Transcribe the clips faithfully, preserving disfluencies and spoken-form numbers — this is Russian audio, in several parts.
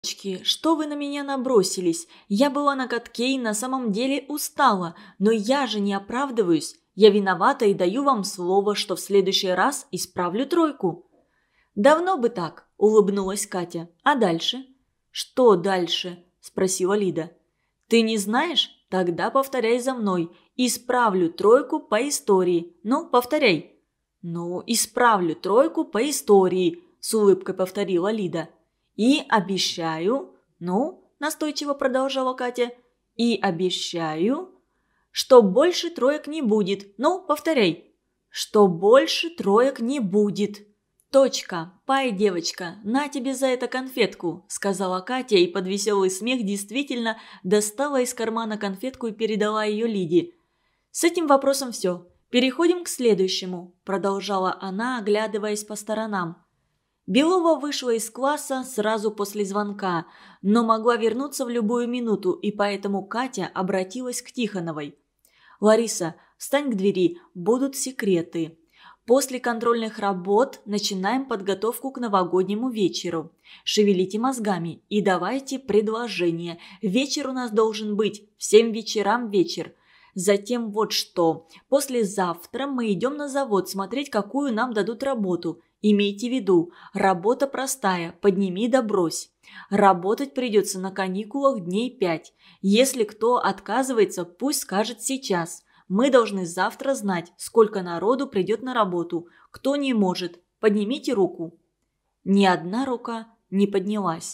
«Девочки, что вы на меня набросились? Я была на катке и на самом деле устала, но я же не оправдываюсь. Я виновата и даю вам слово, что в следующий раз исправлю тройку». «Давно бы так», – улыбнулась Катя. «А дальше?» «Что дальше?» – спросила Лида. «Ты не знаешь? Тогда повторяй за мной. Исправлю тройку по истории. Ну, повторяй». «Ну, исправлю тройку по истории», – с улыбкой повторила Лида. «И обещаю...» «Ну?» – настойчиво продолжала Катя. «И обещаю...» «Что больше троек не будет. Ну, повторяй». «Что больше троек не будет». «Точка. Пай, девочка, на тебе за это конфетку», – сказала Катя и под веселый смех действительно достала из кармана конфетку и передала ее Лиде. «С этим вопросом все. Переходим к следующему», – продолжала она, оглядываясь по сторонам. Белова вышла из класса сразу после звонка, но могла вернуться в любую минуту, и поэтому Катя обратилась к Тихоновой. «Лариса, встань к двери, будут секреты. После контрольных работ начинаем подготовку к новогоднему вечеру. Шевелите мозгами и давайте предложения. Вечер у нас должен быть в семь вечерам вечер. Затем вот что. Послезавтра мы идем на завод смотреть, какую нам дадут работу. Имейте в виду, работа простая, подними да брось. Работать придется на каникулах дней пять. Если кто отказывается, пусть скажет сейчас. Мы должны завтра знать, сколько народу придет на работу. Кто не может, поднимите руку». Ни одна рука не поднялась.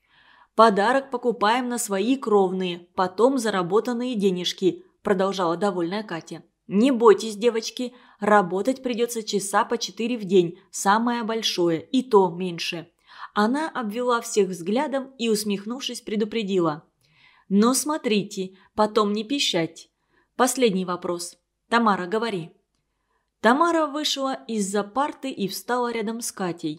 «Подарок покупаем на свои кровные, потом заработанные денежки», продолжала довольная Катя. «Не бойтесь, девочки, работать придется часа по четыре в день, самое большое, и то меньше». Она обвела всех взглядом и, усмехнувшись, предупредила. «Но смотрите, потом не пищать. Последний вопрос. Тамара, говори». Тамара вышла из-за парты и встала рядом с Катей.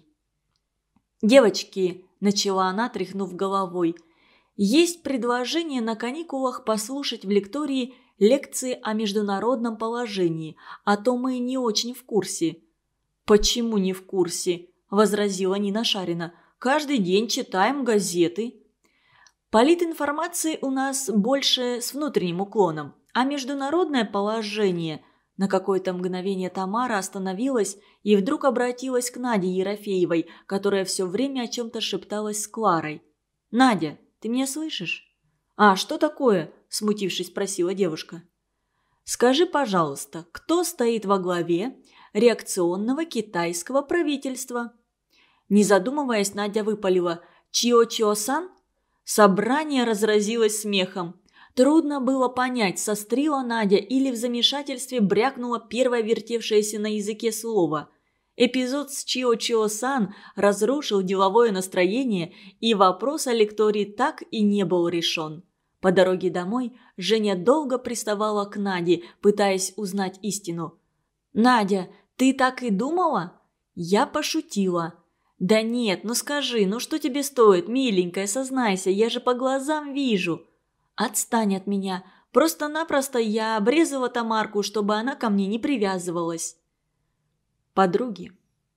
«Девочки», – начала она, тряхнув головой, – «есть предложение на каникулах послушать в лектории лекции о международном положении, а то мы не очень в курсе». «Почему не в курсе?» – возразила Нина Шарина. «Каждый день читаем газеты». «Политинформации у нас больше с внутренним уклоном, а международное положение...» На какое-то мгновение Тамара остановилась и вдруг обратилась к Наде Ерофеевой, которая все время о чем-то шепталась с Кларой. «Надя, ты меня слышишь?» «А, что такое?» – смутившись, спросила девушка. «Скажи, пожалуйста, кто стоит во главе реакционного китайского правительства?» Не задумываясь, Надя выпалила: «Чио-Чио-сан?» Собрание разразилось смехом. Трудно было понять, сострила Надя или в замешательстве брякнула первое вертевшееся на языке слово. Эпизод с Чио-Чио-сан разрушил деловое настроение, и вопрос о лектории так и не был решен. По дороге домой Женя долго приставала к Наде, пытаясь узнать истину. «Надя, ты так и думала?» Я пошутила. «Да нет, ну скажи, ну что тебе стоит, миленькая, сознайся, я же по глазам вижу». «Отстань от меня. Просто-напросто я обрезала Тамарку, чтобы она ко мне не привязывалась». Подруги.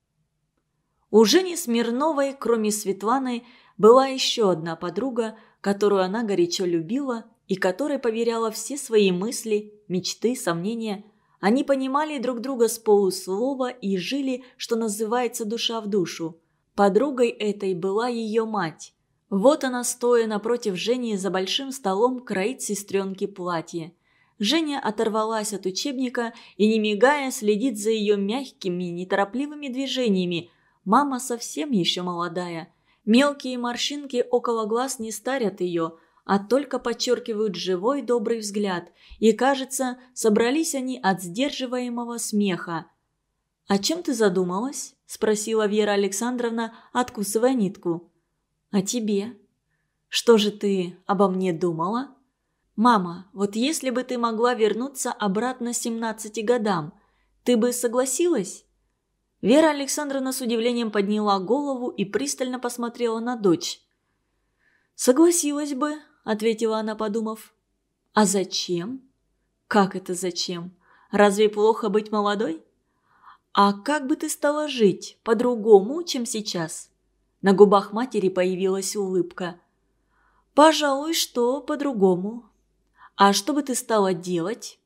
У Жени Смирновой, кроме Светланы, была еще одна подруга, которую она горячо любила и которой поверяла все свои мысли, мечты, сомнения. Они понимали друг друга с полуслова и жили, что называется, душа в душу. Подругой этой была ее мать. Вот она, стоя напротив Жени за большим столом, кроит сестренке платье. Женя оторвалась от учебника и, не мигая, следит за ее мягкими, неторопливыми движениями. Мама совсем еще молодая. Мелкие морщинки около глаз не старят ее, а только подчеркивают живой добрый взгляд. И, кажется, собрались они от сдерживаемого смеха. «О чем ты задумалась?» – спросила Вера Александровна, откусывая нитку. «О тебе. Что же ты обо мне думала?» «Мама, вот если бы ты могла вернуться обратно семнадцати годам, ты бы согласилась?» Вера Александровна с удивлением подняла голову и пристально посмотрела на дочь. «Согласилась бы», – ответила она, подумав. «А зачем?» «Как это зачем? Разве плохо быть молодой?» «А как бы ты стала жить по-другому, чем сейчас?» На губах матери появилась улыбка. «Пожалуй, что по-другому. А что бы ты стала делать?»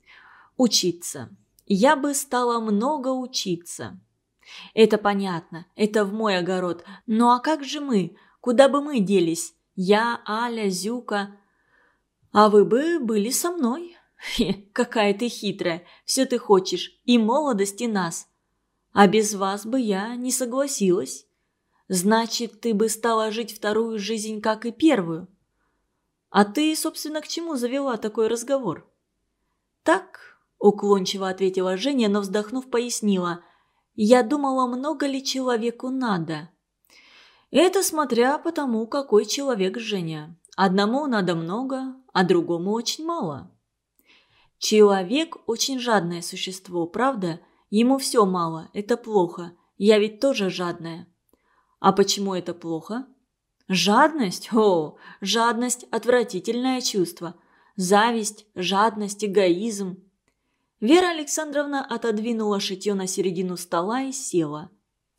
«Учиться. Я бы стала много учиться». «Это понятно, это в мой огород. Ну а как же мы? Куда бы мы делись? Я, Аля, Зюка. А вы бы были со мной. Хе, какая ты хитрая. Все ты хочешь. И молодость, и нас. А без вас бы я не согласилась. Значит, ты бы стала жить вторую жизнь, как и первую. А ты, собственно, к чему завела такой разговор?» «Так», – уклончиво ответила Женя, но, вздохнув, пояснила. «Я думала, много ли человеку надо?» «Это смотря по тому, какой человек, Женя. Одному надо много, а другому очень мало». «Человек – очень жадное существо, правда? Ему все мало, это плохо. Я ведь тоже жадная». «А почему это плохо?» «Жадность? О, жадность – отвратительное чувство. Зависть, жадность, эгоизм». Вера Александровна отодвинула шитье на середину стола и села.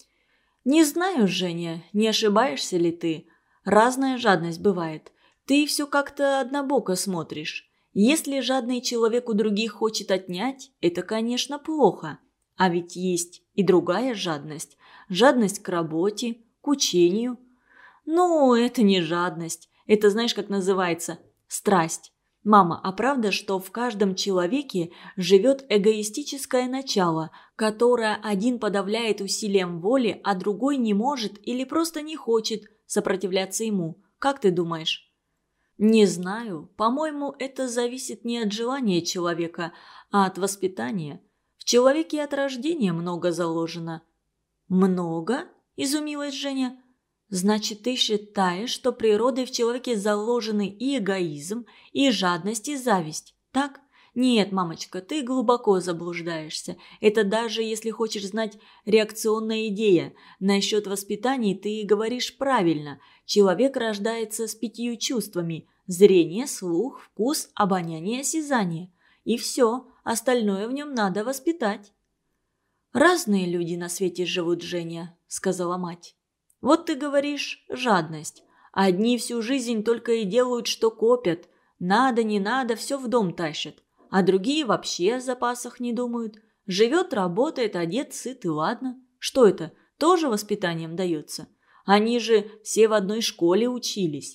«Не знаю, Женя, не ошибаешься ли ты? Разная жадность бывает. Ты все как-то однобоко смотришь. Если жадный человек у других хочет отнять, это, конечно, плохо. А ведь есть и другая жадность. Жадность к работе, к учению. Ну, это не жадность. Это знаешь, как называется? Страсть. Мама, а правда, что в каждом человеке живет эгоистическое начало, которое один подавляет усилием воли, а другой не может или просто не хочет сопротивляться ему? Как ты думаешь?» «Не знаю. По-моему, это зависит не от желания человека, а от воспитания. В человеке от рождения много заложено». «Много?» – изумилась Женя. «Значит, ты считаешь, что природой в человеке заложены и эгоизм, и жадность, и зависть, так? Нет, мамочка, ты глубоко заблуждаешься. Это даже, если хочешь знать, реакционная идея. Насчет воспитания ты говоришь правильно. Человек рождается с пятью чувствами – зрение, слух, вкус, обоняние, осязание. И все, остальное в нем надо воспитать». «Разные люди на свете живут, Женя», – сказала мать. «Вот ты говоришь жадность. Одни всю жизнь только и делают, что копят. Надо, не надо, все в дом тащат. А другие вообще о запасах не думают. Живет, работает, одет, сыт и ладно. Что это? Тоже воспитанием дается? Они же все в одной школе учились».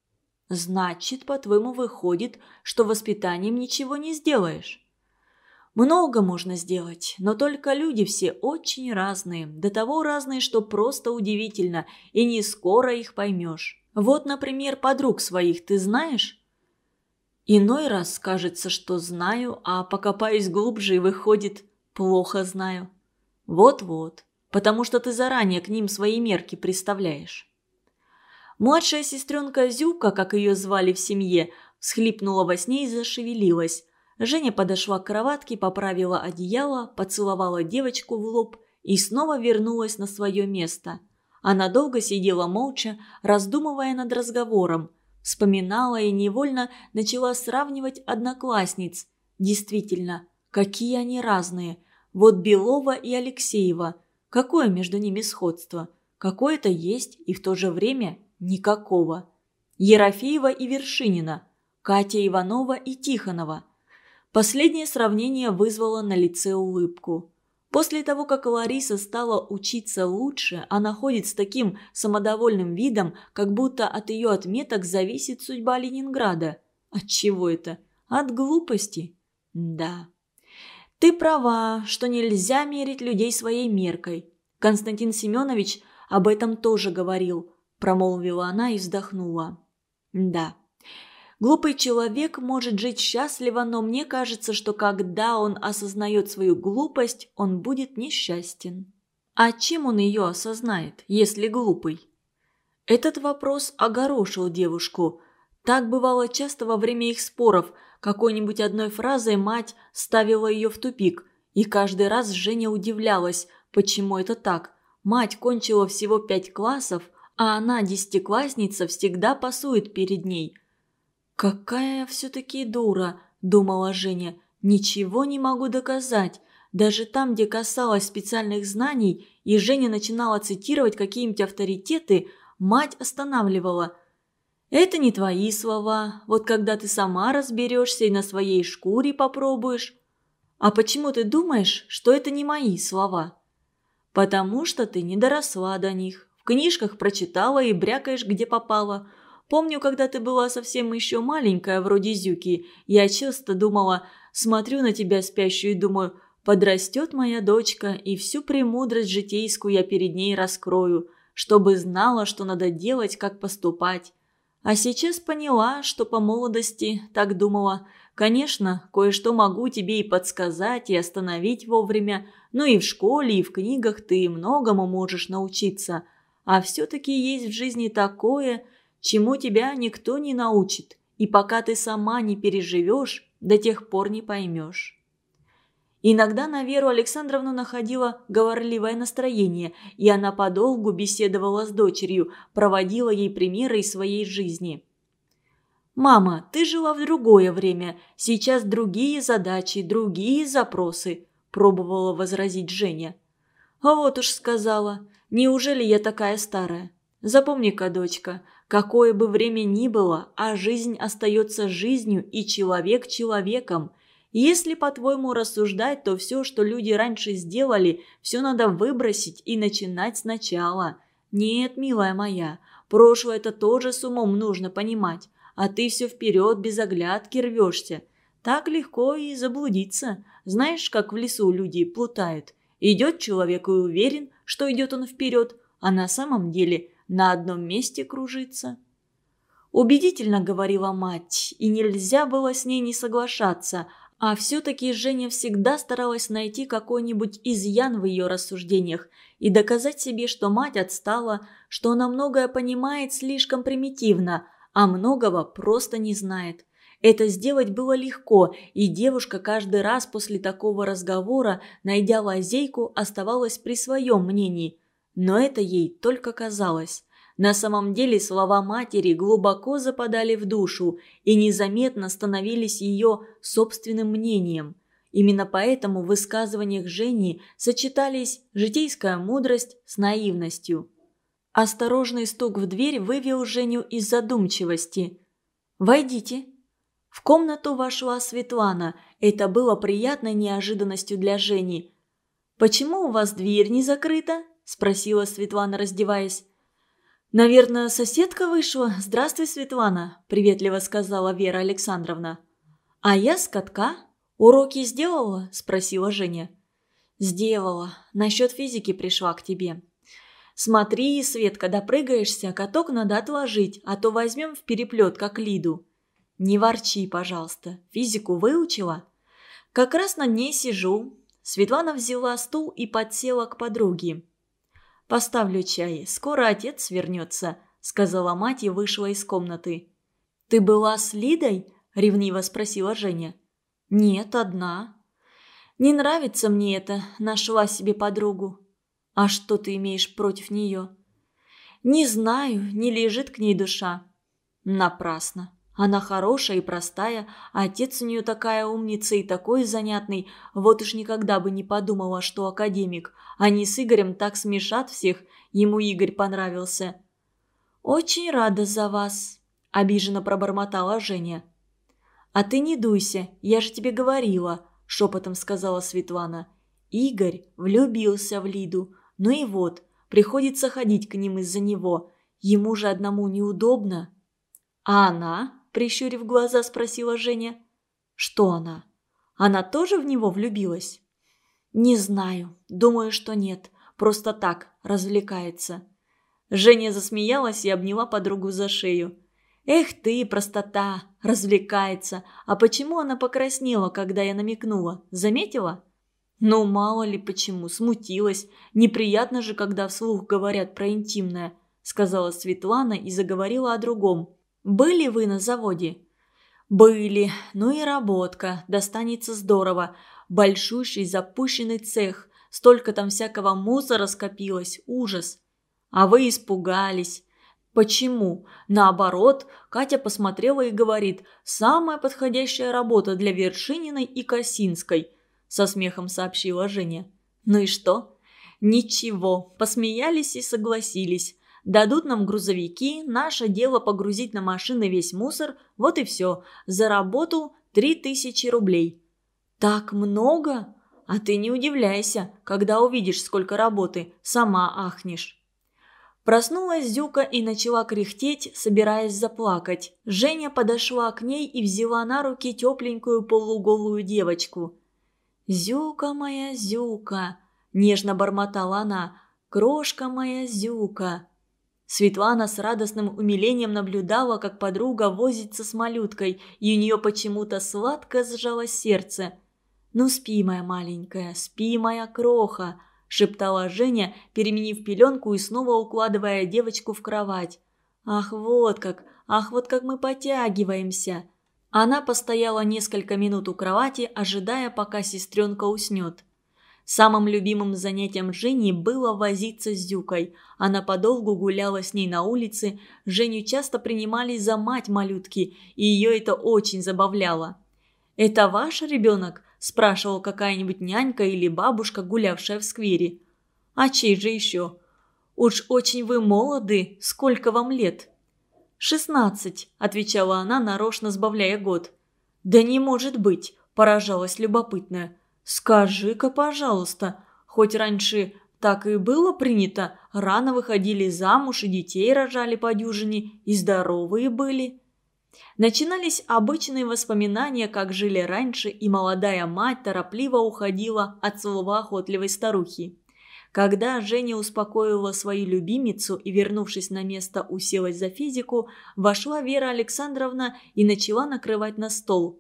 «Значит, по-твоему, выходит, что воспитанием ничего не сделаешь?» «Много можно сделать, но только люди все очень разные, до того разные, что просто удивительно, и не скоро их поймешь. Вот, например, подруг своих ты знаешь?» «Иной раз кажется, что знаю, а покопаюсь глубже и выходит, плохо знаю». «Вот-вот, потому что ты заранее к ним свои мерки представляешь». Младшая сестренка Зюка, как ее звали в семье, всхлипнула во сне и зашевелилась. Женя подошла к кроватке, поправила одеяло, поцеловала девочку в лоб и снова вернулась на свое место. Она долго сидела молча, раздумывая над разговором, вспоминала и невольно начала сравнивать одноклассниц. Действительно, какие они разные. Вот Белова и Алексеева. Какое между ними сходство? Какое-то есть и в то же время никакого. Ерофеева и Вершинина. Катя Иванова и Тихонова. Последнее сравнение вызвало на лице улыбку. После того, как Лариса стала учиться лучше, она ходит с таким самодовольным видом, как будто от ее отметок зависит судьба Ленинграда. От чего это? От глупости? Да. Ты права, что нельзя мерить людей своей меркой. Константин Семенович об этом тоже говорил, промолвила она и вздохнула. Да. Глупый человек может жить счастливо, но мне кажется, что когда он осознает свою глупость, он будет несчастен. А чем он ее осознает, если глупый? Этот вопрос огорошил девушку. Так бывало часто во время их споров. Какой-нибудь одной фразой мать ставила ее в тупик. И каждый раз Женя удивлялась, почему это так. Мать кончила всего пять классов, а она, десятиклассница, всегда пасует перед ней. «Какая я все-таки дура», – думала Женя. «Ничего не могу доказать. Даже там, где касалось специальных знаний, и Женя начинала цитировать какие-нибудь авторитеты, мать останавливала. «Это не твои слова. Вот когда ты сама разберешься и на своей шкуре попробуешь». «А почему ты думаешь, что это не мои слова?» «Потому что ты не доросла до них. В книжках прочитала и брякаешь, где попало. Помню, когда ты была совсем еще маленькая, вроде Зюки, я часто думала, смотрю на тебя спящую и думаю, подрастет моя дочка, и всю премудрость житейскую я перед ней раскрою, чтобы знала, что надо делать, как поступать. А сейчас поняла, что по молодости так думала. Конечно, кое-что могу тебе и подсказать, и остановить вовремя, но и в школе, и в книгах ты многому можешь научиться. А все-таки есть в жизни такое, чему тебя никто не научит, и пока ты сама не переживешь, до тех пор не поймешь». Иногда на Веру Александровну находило говорливое настроение, и она подолгу беседовала с дочерью, проводила ей примеры из своей жизни. «Мама, ты жила в другое время, сейчас другие задачи, другие запросы», – пробовала возразить Женя. «А вот уж сказала, неужели я такая старая? Запомни-ка, дочка, какое бы время ни было, а жизнь остается жизнью и человек человеком. Если, по-твоему, рассуждать, то все, что люди раньше сделали, все надо выбросить и начинать сначала. Нет, милая моя, прошлое это тоже с умом нужно понимать, а ты все вперед без оглядки рвешься. Так легко и заблудиться. Знаешь, как в лесу люди плутают? Идет человек и уверен, что идет он вперед, а на самом деле на одном месте кружится». Убедительно говорила мать, и нельзя было с ней не соглашаться, а все-таки Женя всегда старалась найти какой-нибудь изъян в ее рассуждениях и доказать себе, что мать отстала, что она многое понимает слишком примитивно, а многого просто не знает. Это сделать было легко, и девушка каждый раз после такого разговора, найдя лазейку, оставалась при своем мнении. Но это ей только казалось. На самом деле слова матери глубоко западали в душу и незаметно становились ее собственным мнением. Именно поэтому в высказываниях Жени сочетались житейская мудрость с наивностью. Осторожный стук в дверь вывел Женю из задумчивости. «Войдите». В комнату вошла Светлана. Это было приятной неожиданностью для Жени. «Почему у вас дверь не закрыта?» – спросила Светлана, раздеваясь. «Наверное, соседка вышла. Здравствуй, Светлана», – приветливо сказала Вера Александровна. «А я с катка. Уроки сделала?» – спросила Женя. «Сделала. Насчет физики пришла к тебе. Смотри, Свет, когда прыгаешься, каток надо отложить, а то возьмем в переплет, как Лиду». «Не ворчи, пожалуйста. Физику выучила?» «Как раз над ней сижу». Светлана взяла стул и подсела к подруге. «Поставлю чай. Скоро отец вернется», – сказала мать и вышла из комнаты. «Ты была с Лидой?» – ревниво спросила Женя. «Нет, одна». «Не нравится мне это. Нашла себе подругу». «А что ты имеешь против нее?» «Не знаю. Не лежит к ней душа». «Напрасно. Она хорошая и простая, а отец у нее такая умница и такой занятный, вот уж никогда бы не подумала, что академик. Они с Игорем так смешат всех, ему Игорь понравился». «Очень рада за вас», – обиженно пробормотала Женя. «А ты не дуйся, я же тебе говорила», – шепотом сказала Светлана. «Игорь влюбился в Лиду, ну и вот, приходится ходить к ним из-за него, ему же одному неудобно». «А она?» – прищурив глаза, спросила Женя. «Что она? Она тоже в него влюбилась?» «Не знаю. Думаю, что нет. Просто так, развлекается». Женя засмеялась и обняла подругу за шею. «Эх ты, простота! Развлекается! А почему она покраснела, когда я намекнула? Заметила?» «Ну, мало ли почему. Смутилась. Неприятно же, когда вслух говорят про интимное», – сказала Светлана и заговорила о другом. «Были вы на заводе?» «Были. Ну и работка. Достанется здорово. Большущий запущенный цех. Столько там всякого мусора скопилось. Ужас. А вы испугались. Почему? Наоборот, Катя посмотрела и говорит, самая подходящая работа для Вершининой и Косинской. со смехом сообщила Женя. «Ну и что?» «Ничего, посмеялись и согласились. Дадут нам грузовики, наше дело погрузить на машины весь мусор, вот и все. За работу три тысячи рублей». «Так много? А ты не удивляйся, когда увидишь, сколько работы, сама ахнешь». Проснулась Зюка и начала кряхтеть, собираясь заплакать. Женя подошла к ней и взяла на руки тепленькую полуголую девочку. «Зюка моя, Зюка!» – нежно бормотала она. «Крошка моя, Зюка!» Светлана с радостным умилением наблюдала, как подруга возится с малюткой, и у нее почему-то сладко сжалось сердце. «Ну спи, моя маленькая, спи, моя кроха!» – шептала Женя, переменив пеленку и снова укладывая девочку в кровать. «Ах, вот как! Ах, вот как мы потягиваемся!» Она постояла несколько минут у кровати, ожидая, пока сестренка уснет. Самым любимым занятием Жени было возиться с Зюкой. Она подолгу гуляла с ней на улице, Женю часто принимали за мать малютки, и ее это очень забавляло. «Это ваш ребенок?» – спрашивала какая-нибудь нянька или бабушка, гулявшая в сквере. «А чей же еще?» «Уж очень вы молоды, сколько вам лет?» «Шестнадцать», – отвечала она, нарочно сбавляя год. «Да не может быть», – поражалась любопытная. «Скажи-ка, пожалуйста, хоть раньше так и было принято, рано выходили замуж и детей рожали по дюжине, и здоровые были». Начинались обычные воспоминания, как жили раньше, и молодая мать торопливо уходила от словоохотливой старухи. Когда Женя успокоила свою любимицу и, вернувшись на место, уселась за физику, вошла Вера Александровна и начала накрывать на стол.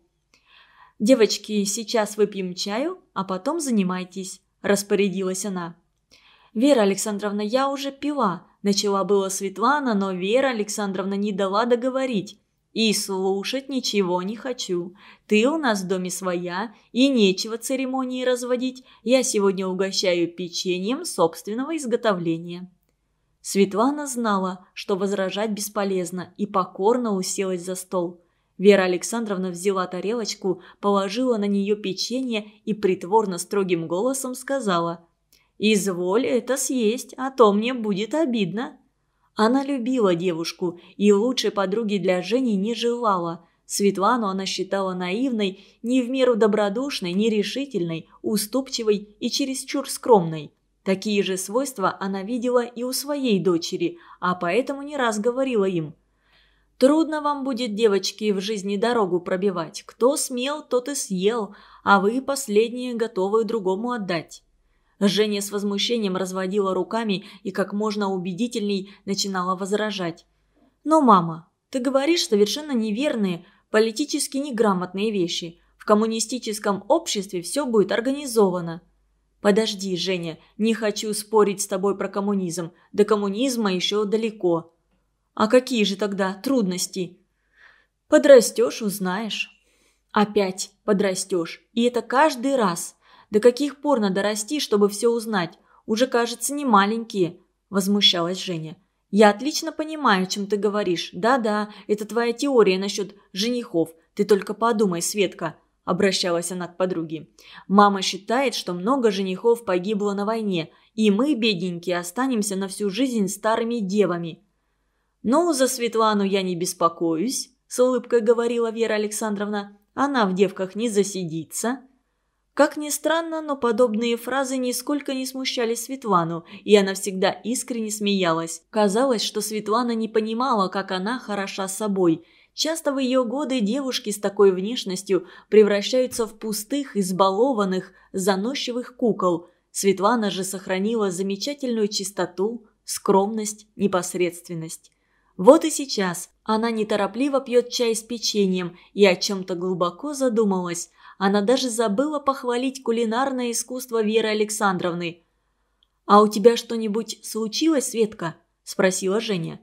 «Девочки, сейчас выпьем чаю, а потом занимайтесь», – распорядилась она. «Вера Александровна, я уже пила», – начала было Светлана, но Вера Александровна не дала договорить. «И слушать ничего не хочу. Ты у нас в доме своя, и нечего церемонии разводить. Я сегодня угощаю печеньем собственного изготовления». Светлана знала, что возражать бесполезно, и покорно уселась за стол. Вера Александровна взяла тарелочку, положила на нее печенье и притворно строгим голосом сказала: «Изволь это съесть, а то мне будет обидно». Она любила девушку и лучшей подруги для Жени не желала. Светлану она считала наивной, не в меру добродушной, нерешительной, уступчивой и чересчур скромной. Такие же свойства она видела и у своей дочери, а поэтому не раз говорила им: «Трудно вам будет, девочки, в жизни дорогу пробивать. Кто смел, тот и съел, а вы последнее готовы другому отдать». Женя с возмущением разводила руками и как можно убедительней начинала возражать. «Но, мама, ты говоришь совершенно неверные, политически неграмотные вещи. В коммунистическом обществе все будет организовано». «Подожди, Женя, не хочу спорить с тобой про коммунизм. До коммунизма еще далеко». «А какие же тогда трудности?» «Подрастешь, узнаешь». «Опять подрастешь. И это каждый раз. До каких пор надо расти, чтобы все узнать? Уже, кажется, не маленькие», – возмущалась Женя. «Я отлично понимаю, о чем ты говоришь. Да-да, это твоя теория насчет женихов. Ты только подумай, Светка», – обращалась она к подруге. «Мама считает, что много женихов погибло на войне, и мы, бедненькие, останемся на всю жизнь старыми девами». «Ну, за Светлану я не беспокоюсь», – с улыбкой говорила Вера Александровна. «Она в девках не засидится». Как ни странно, но подобные фразы нисколько не смущали Светлану, и она всегда искренне смеялась. Казалось, что Светлана не понимала, как она хороша собой. Часто в ее годы девушки с такой внешностью превращаются в пустых, избалованных, заносчивых кукол. Светлана же сохранила замечательную чистоту, скромность, непосредственность. Вот и сейчас она неторопливо пьет чай с печеньем и о чем-то глубоко задумалась. Она даже забыла похвалить кулинарное искусство Веры Александровны. «А у тебя что-нибудь случилось, Светка?» – спросила Женя.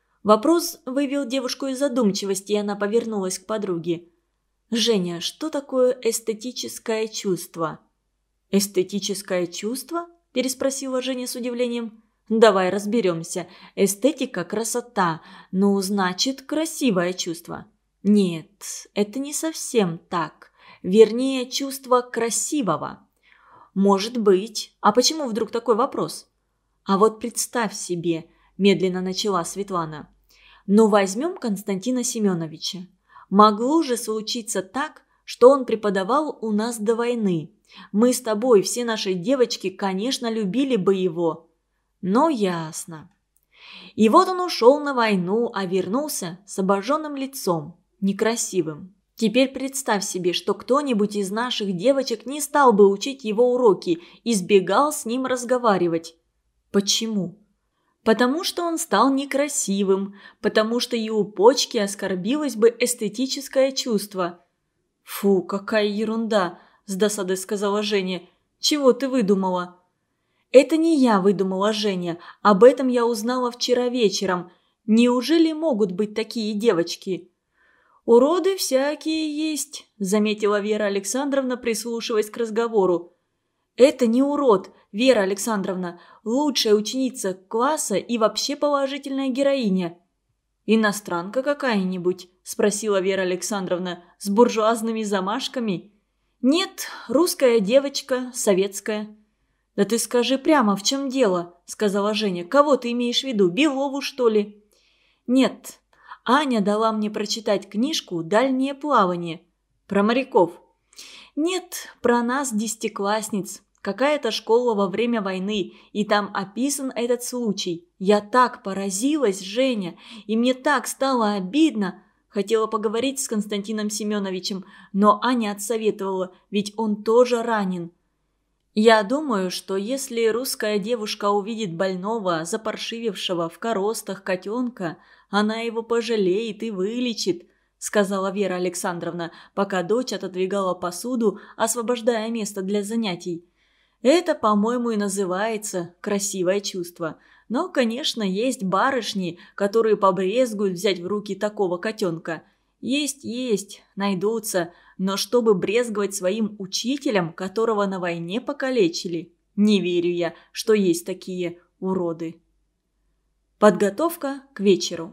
Вопрос вывел девушку из задумчивости, и она повернулась к подруге. «Женя, что такое эстетическое чувство?» «Эстетическое чувство?» – переспросила Женя с удивлением. «Давай разберемся. Эстетика – красота. Ну, значит, красивое чувство». «Нет, это не совсем так. Вернее, чувство красивого». «Может быть. А почему вдруг такой вопрос?» «А вот представь себе», – медленно начала Светлана. «Ну, возьмем Константина Семеновича. Могло же случиться так, что он преподавал у нас до войны. Мы с тобой, все наши девочки, конечно, любили бы его. Но ясно. И вот он ушел на войну, а вернулся с обожженным лицом, некрасивым. Теперь представь себе, что кто-нибудь из наших девочек не стал бы учить его уроки, избегал с ним разговаривать. Почему? Потому что он стал некрасивым, потому что и у почки оскорбилось бы эстетическое чувство». «Фу, какая ерунда!» – с досадой сказала Женя. «Чего ты выдумала?» «Это не я выдумала, Женя. Об этом я узнала вчера вечером. Неужели могут быть такие девочки?» «Уроды всякие есть», – заметила Вера Александровна, прислушиваясь к разговору. «Это не урод, Вера Александровна. Лучшая ученица класса и вообще положительная героиня». «Иностранка какая-нибудь?» – спросила Вера Александровна. «С буржуазными замашками?» «Нет, русская девочка, советская». «Да ты скажи прямо, в чем дело?» – сказала Женя. «Кого ты имеешь в виду, Белову, что ли?» «Нет, Аня дала мне прочитать книжку «Дальнее плавание». Про моряков». «Нет, про нас, десятиклассниц. Какая-то школа во время войны, и там описан этот случай. Я так поразилась, Женя, и мне так стало обидно. Хотела поговорить с Константином Семеновичем, но Аня отсоветовала, ведь он тоже ранен. Я думаю, что если русская девушка увидит больного, запаршивившего в коростах котенка, она его пожалеет и вылечит», – сказала Вера Александровна, пока дочь отодвигала посуду, освобождая место для занятий. «Это, по-моему, и называется красивое чувство. Но, конечно, есть барышни, которые побрезгуют взять в руки такого котенка. Есть, есть, найдутся, но чтобы брезговать своим учителем, которого на войне покалечили, не верю я, что есть такие уроды». Подготовка к вечеру.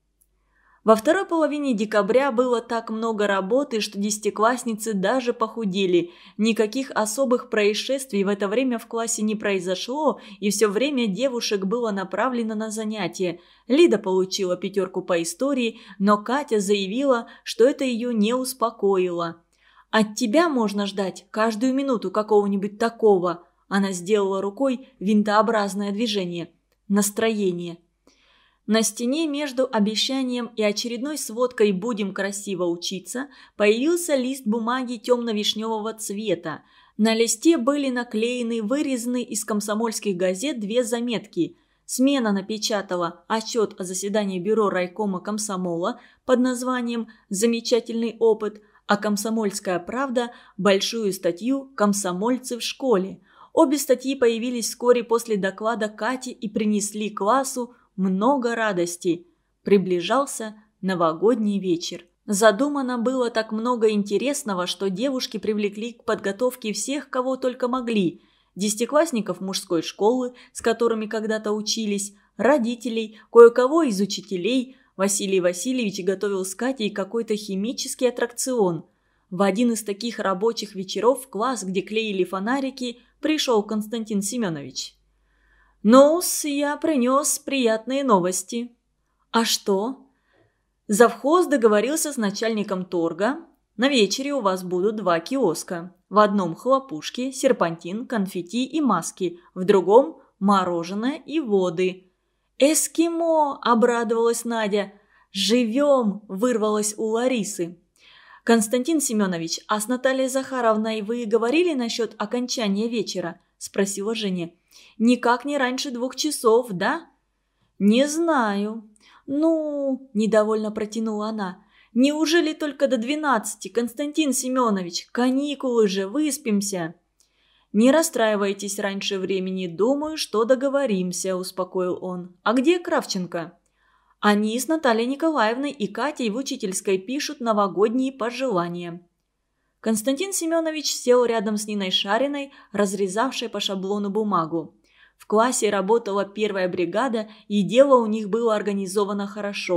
Во второй половине декабря было так много работы, что десятиклассницы даже похудели. Никаких особых происшествий в это время в классе не произошло, и все время девушек было направлено на занятия. Лида получила пятерку по истории, но Катя заявила, что это ее не успокоило. «От тебя можно ждать каждую минуту какого-нибудь такого», – она сделала рукой винтообразное движение. «Настроение». На стене между обещанием и очередной сводкой «Будем красиво учиться» появился лист бумаги темно-вишневого цвета. На листе были наклеены вырезанные из комсомольских газет две заметки. Смена напечатала отчет о заседании бюро райкома комсомола под названием «Замечательный опыт», а «Комсомольская правда» – большую статью «Комсомольцы в школе». Обе статьи появились вскоре после доклада Кати и принесли классу много радости. Приближался новогодний вечер. Задумано было так много интересного, что девушки привлекли к подготовке всех, кого только могли. Десятиклассников мужской школы, с которыми когда-то учились, родителей, кое-кого из учителей. Василий Васильевич готовил с Катей какой-то химический аттракцион. В один из таких рабочих вечеров в класс, где клеили фонарики, пришел Константин Семенович. «Ну-с, я принес приятные новости». «А что?» «Завхоз договорился с начальником торга. На вечере у вас будут два киоска. В одном хлопушки, серпантин, конфетти и маски, в другом мороженое и воды». «Эскимо!» – обрадовалась Надя. «Живем!» – вырвалось у Ларисы. «Константин Семенович, а с Натальей Захаровной вы говорили насчет окончания вечера?» – спросила Женя. «Никак не раньше двух часов, да?» «Не знаю». «Ну...» – недовольно протянула она. «Неужели только до двенадцати, Константин Семенович? Каникулы же, выспимся». «Не расстраивайтесь раньше времени, думаю, что договоримся», – успокоил он. «А где Кравченко?» «Они с Натальей Николаевной и Катей в учительской пишут новогодние пожелания». Константин Семенович сел рядом с Ниной Шариной, разрезавшей по шаблону бумагу. В классе работала первая бригада, и дело у них было организовано хорошо.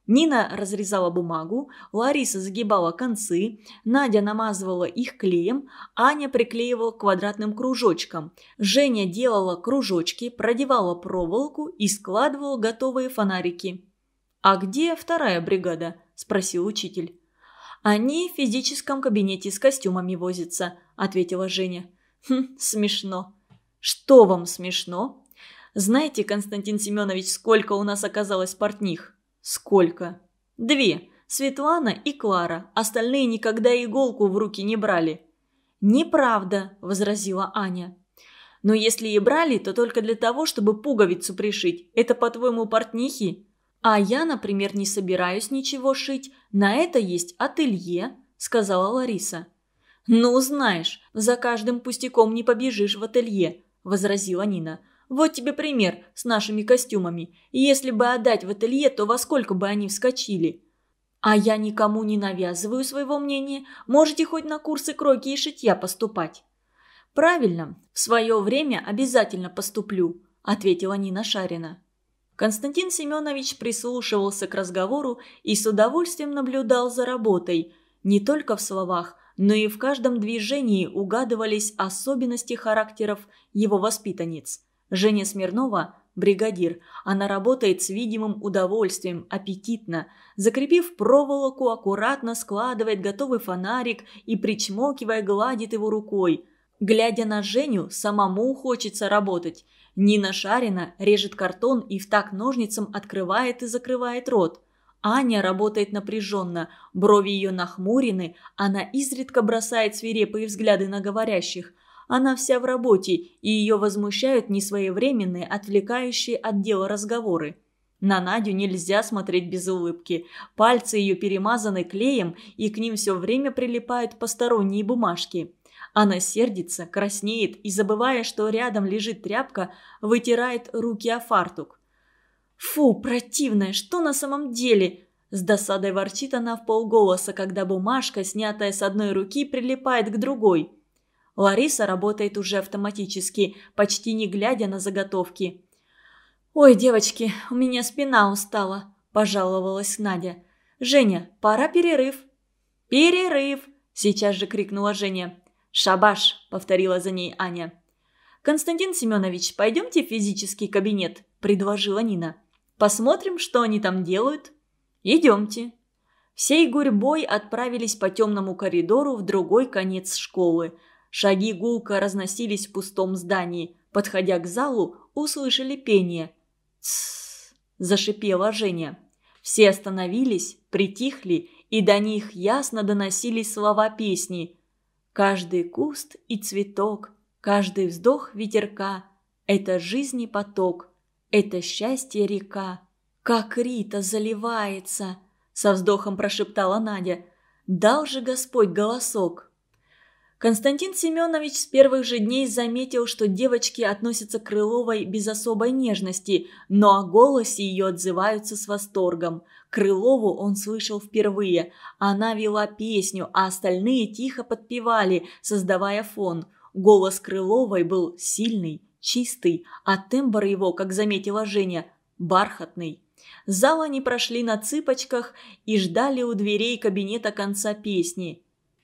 Нина разрезала бумагу, Лариса загибала концы, Надя намазывала их клеем, Аня приклеивала к квадратным кружочкам, Женя делала кружочки, продевала проволоку и складывала готовые фонарики. «А где вторая бригада?» – спросил учитель. «Они в физическом кабинете с костюмами возятся», – ответила Женя. «Хм, смешно». «Что вам смешно?» «Знаете, Константин Семенович, сколько у нас оказалось портних?» «Сколько?» «Две. Светлана и Клара. Остальные никогда иголку в руки не брали». «Неправда», – возразила Аня. «Но если и брали, то только для того, чтобы пуговицу пришить. Это, по-твоему, портнихи?» «А я, например, не собираюсь ничего шить. На это есть ателье», – сказала Лариса. «Ну, знаешь, за каждым пустяком не побежишь в ателье», – возразила Нина. «Вот тебе пример с нашими костюмами. Если бы отдать в ателье, то во сколько бы они вскочили?» «А я никому не навязываю своего мнения. Можете хоть на курсы кройки и шитья поступать». «Правильно, в свое время обязательно поступлю», – ответила Нина Шарина. Константин Семенович прислушивался к разговору и с удовольствием наблюдал за работой. Не только в словах, но и в каждом движении угадывались особенности характеров его воспитанниц. Женя Смирнова – бригадир. Она работает с видимым удовольствием, аппетитно. Закрепив проволоку, аккуратно складывает готовый фонарик и, причмокивая, гладит его рукой. Глядя на Женю, самому хочется работать. Нина Шарина режет картон и в такт ножницам открывает и закрывает рот. Аня работает напряженно, брови ее нахмурены, она изредка бросает свирепые взгляды на говорящих. Она вся в работе, и ее возмущают несвоевременные, отвлекающие от дела разговоры. На Надю нельзя смотреть без улыбки. Пальцы ее перемазаны клеем, и к ним все время прилипают посторонние бумажки. Она сердится, краснеет и, забывая, что рядом лежит тряпка, вытирает руки о фартук. «Фу, противная, что на самом деле?» С досадой ворчит она вполголоса, когда бумажка, снятая с одной руки, прилипает к другой. Лариса работает уже автоматически, почти не глядя на заготовки. «Ой, девочки, у меня спина устала», – пожаловалась Надя. «Женя, пора перерыв». «Перерыв!» – сейчас же крикнула Женя. «Шабаш!» – повторила за ней Аня. «Константин Семенович, пойдемте в физический кабинет», – предложила Нина. «Посмотрим, что они там делают». «Идемте». Всей гурьбой отправились по темному коридору в другой конец школы. Шаги гулко разносились в пустом здании. Подходя к залу, услышали пение. «Тссс!» – зашипела Женя. Все остановились, притихли, и до них ясно доносились слова песни. «Каждый куст и цветок, каждый вздох ветерка – это жизни поток, это счастье река». «Как Рита заливается!» – со вздохом прошептала Надя. «Дал же Господь голосок!» Константин Семенович с первых же дней заметил, что девочки относятся к Крыловой без особой нежности, но о голосе ее отзываются с восторгом. Крылову он слышал впервые. Она вела песню, а остальные тихо подпевали, создавая фон. Голос Крыловой был сильный, чистый, а тембр его, как заметила Женя, бархатный. Зал они прошли на цыпочках и ждали у дверей кабинета конца песни.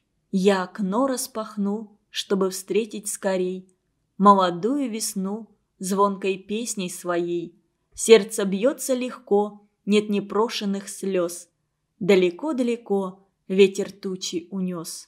«Я окно распахну, чтобы встретить скорей молодую весну звонкой песней своей. Сердце бьется легко, нет непрошенных слез. Далеко-далеко ветер тучи унес».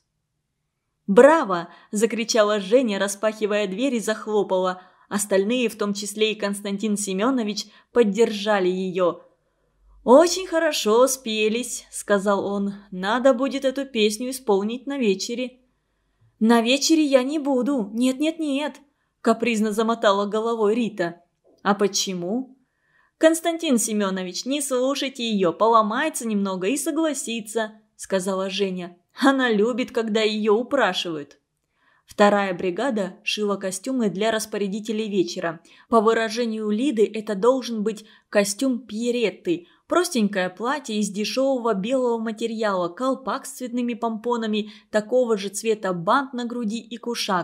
«Браво!» – закричала Женя, распахивая дверь и захлопала. Остальные, в том числе и Константин Семенович, поддержали ее. «Очень хорошо спелись», – сказал он. «Надо будет эту песню исполнить на вечере». «На вечере я не буду. Нет-нет-нет», – капризно замотала головой Рита. «А почему?» «Константин Семенович, не слушайте ее, поломается немного и согласится», – сказала Женя. «Она любит, когда ее упрашивают». Вторая бригада шила костюмы для распорядителей вечера. По выражению Лиды, это должен быть костюм Пьеретты. Простенькое платье из дешевого белого материала, колпак с цветными помпонами, такого же цвета бант на груди и кушак.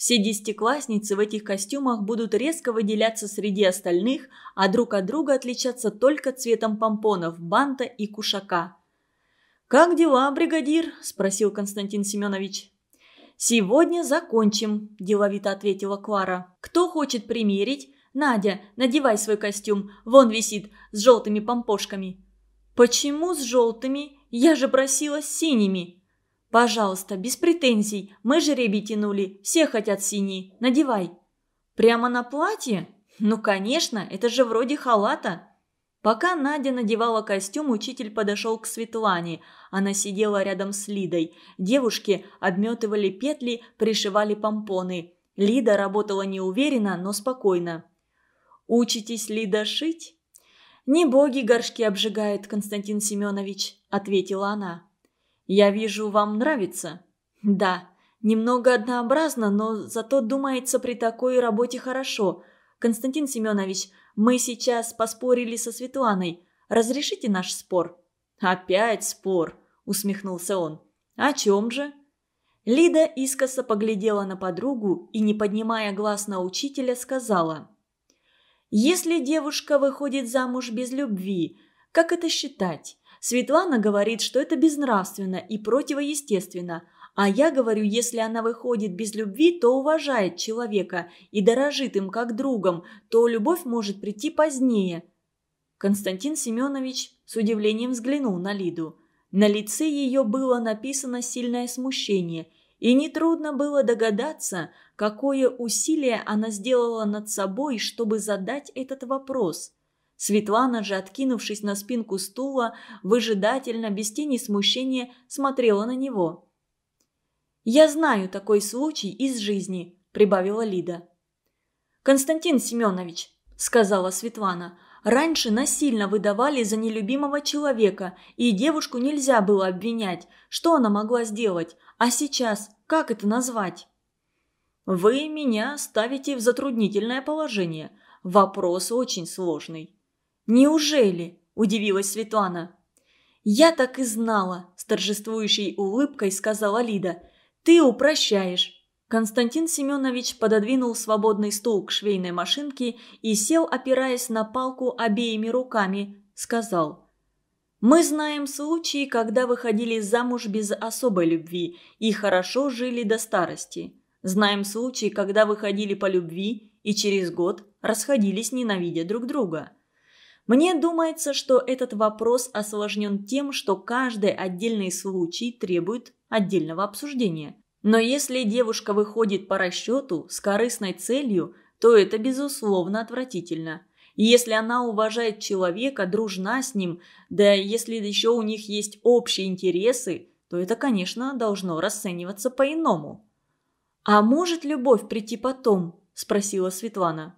Все десятиклассницы в этих костюмах будут резко выделяться среди остальных, а друг от друга отличаться только цветом помпонов, банта и кушака. «Как дела, бригадир?» – спросил Константин Семенович. «Сегодня закончим», – деловито ответила Клара. «Кто хочет примерить? Надя, надевай свой костюм. Вон висит, с желтыми помпошками». «Почему с желтыми? Я же просила с синими». «Пожалуйста, без претензий. Мы жеребий тянули. Все хотят синие. Надевай». «Прямо на платье? Ну, конечно, это же вроде халата». Пока Надя надевала костюм, учитель подошел к Светлане. Она сидела рядом с Лидой. Девушки обметывали петли, пришивали помпоны. Лида работала неуверенно, но спокойно. «Учитесь, Лида, шить?» «Не боги горшки обжигают, Константин Семенович», – ответила она. «Я вижу, вам нравится?» «Да, немного однообразно, но зато думается при такой работе хорошо. Константин Семенович, мы сейчас поспорили со Светланой. Разрешите наш спор?» «Опять спор», – усмехнулся он. «О чем же?» Лида искоса поглядела на подругу и, не поднимая глаз на учителя, сказала: «Если девушка выходит замуж без любви, как это считать? Светлана говорит, что это безнравственно и противоестественно, а я говорю, если она выходит без любви, то уважает человека и дорожит им как другом, то любовь может прийти позднее». Константин Семенович с удивлением взглянул на Лиду. На лице ее было написано сильное смущение, и нетрудно было догадаться, какое усилие она сделала над собой, чтобы задать этот вопрос. Светлана же, откинувшись на спинку стула, выжидательно, без тени смущения, смотрела на него. «Я знаю такой случай из жизни», – прибавила Лида. «Константин Семенович», – сказала Светлана, – «раньше насильно выдавали за нелюбимого человека, и девушку нельзя было обвинять. Что она могла сделать? А сейчас как это назвать?» «Вы меня ставите в затруднительное положение. Вопрос очень сложный». «Неужели?» – удивилась Светлана. «Я так и знала», – с торжествующей улыбкой сказала Лида. «Ты упрощаешь». Константин Семенович пододвинул свободный стул к швейной машинке и сел, опираясь на палку обеими руками, сказал: «Мы знаем случаи, когда выходили замуж без особой любви и хорошо жили до старости. Знаем случаи, когда выходили по любви и через год расходились, ненавидя друг друга. Мне думается, что этот вопрос осложнен тем, что каждый отдельный случай требует отдельного обсуждения. Но если девушка выходит по расчету с корыстной целью, то это, безусловно, отвратительно. И если она уважает человека, дружна с ним, да если еще у них есть общие интересы, то это, конечно, должно расцениваться по-иному». «А может любовь прийти потом?» – спросила Светлана.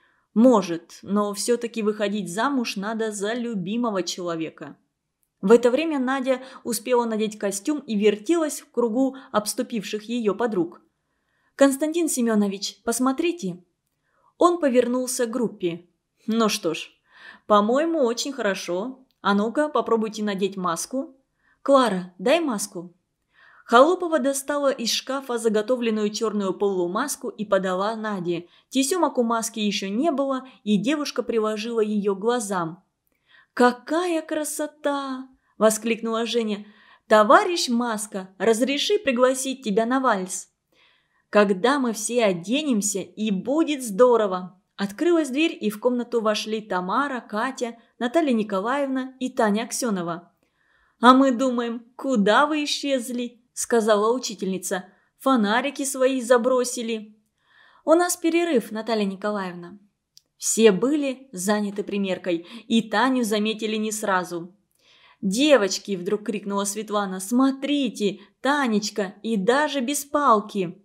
«Может, но все-таки выходить замуж надо за любимого человека». В это время Надя успела надеть костюм и вертелась в кругу обступивших ее подруг. «Константин Семенович, посмотрите». Он повернулся к группе. «Ну что ж, по-моему, очень хорошо. А ну-ка, попробуйте надеть маску. Клара, дай маску». Холопова достала из шкафа заготовленную черную полумаску и подала Наде. Тесемок у маски еще не было, и девушка приложила ее к глазам. «Какая красота!» – воскликнула Женя. «Товарищ Маска, разреши пригласить тебя на вальс?» «Когда мы все оденемся, и будет здорово!» Открылась дверь, и в комнату вошли Тамара, Катя, Наталья Николаевна и Таня Аксенова. «А мы думаем, куда вы исчезли?» – сказала учительница. «Фонарики свои забросили». «У нас перерыв, Наталья Николаевна». Все были заняты примеркой, и Таню заметили не сразу. «Девочки!» – вдруг крикнула Светлана. «Смотрите, Танечка, и даже без палки!»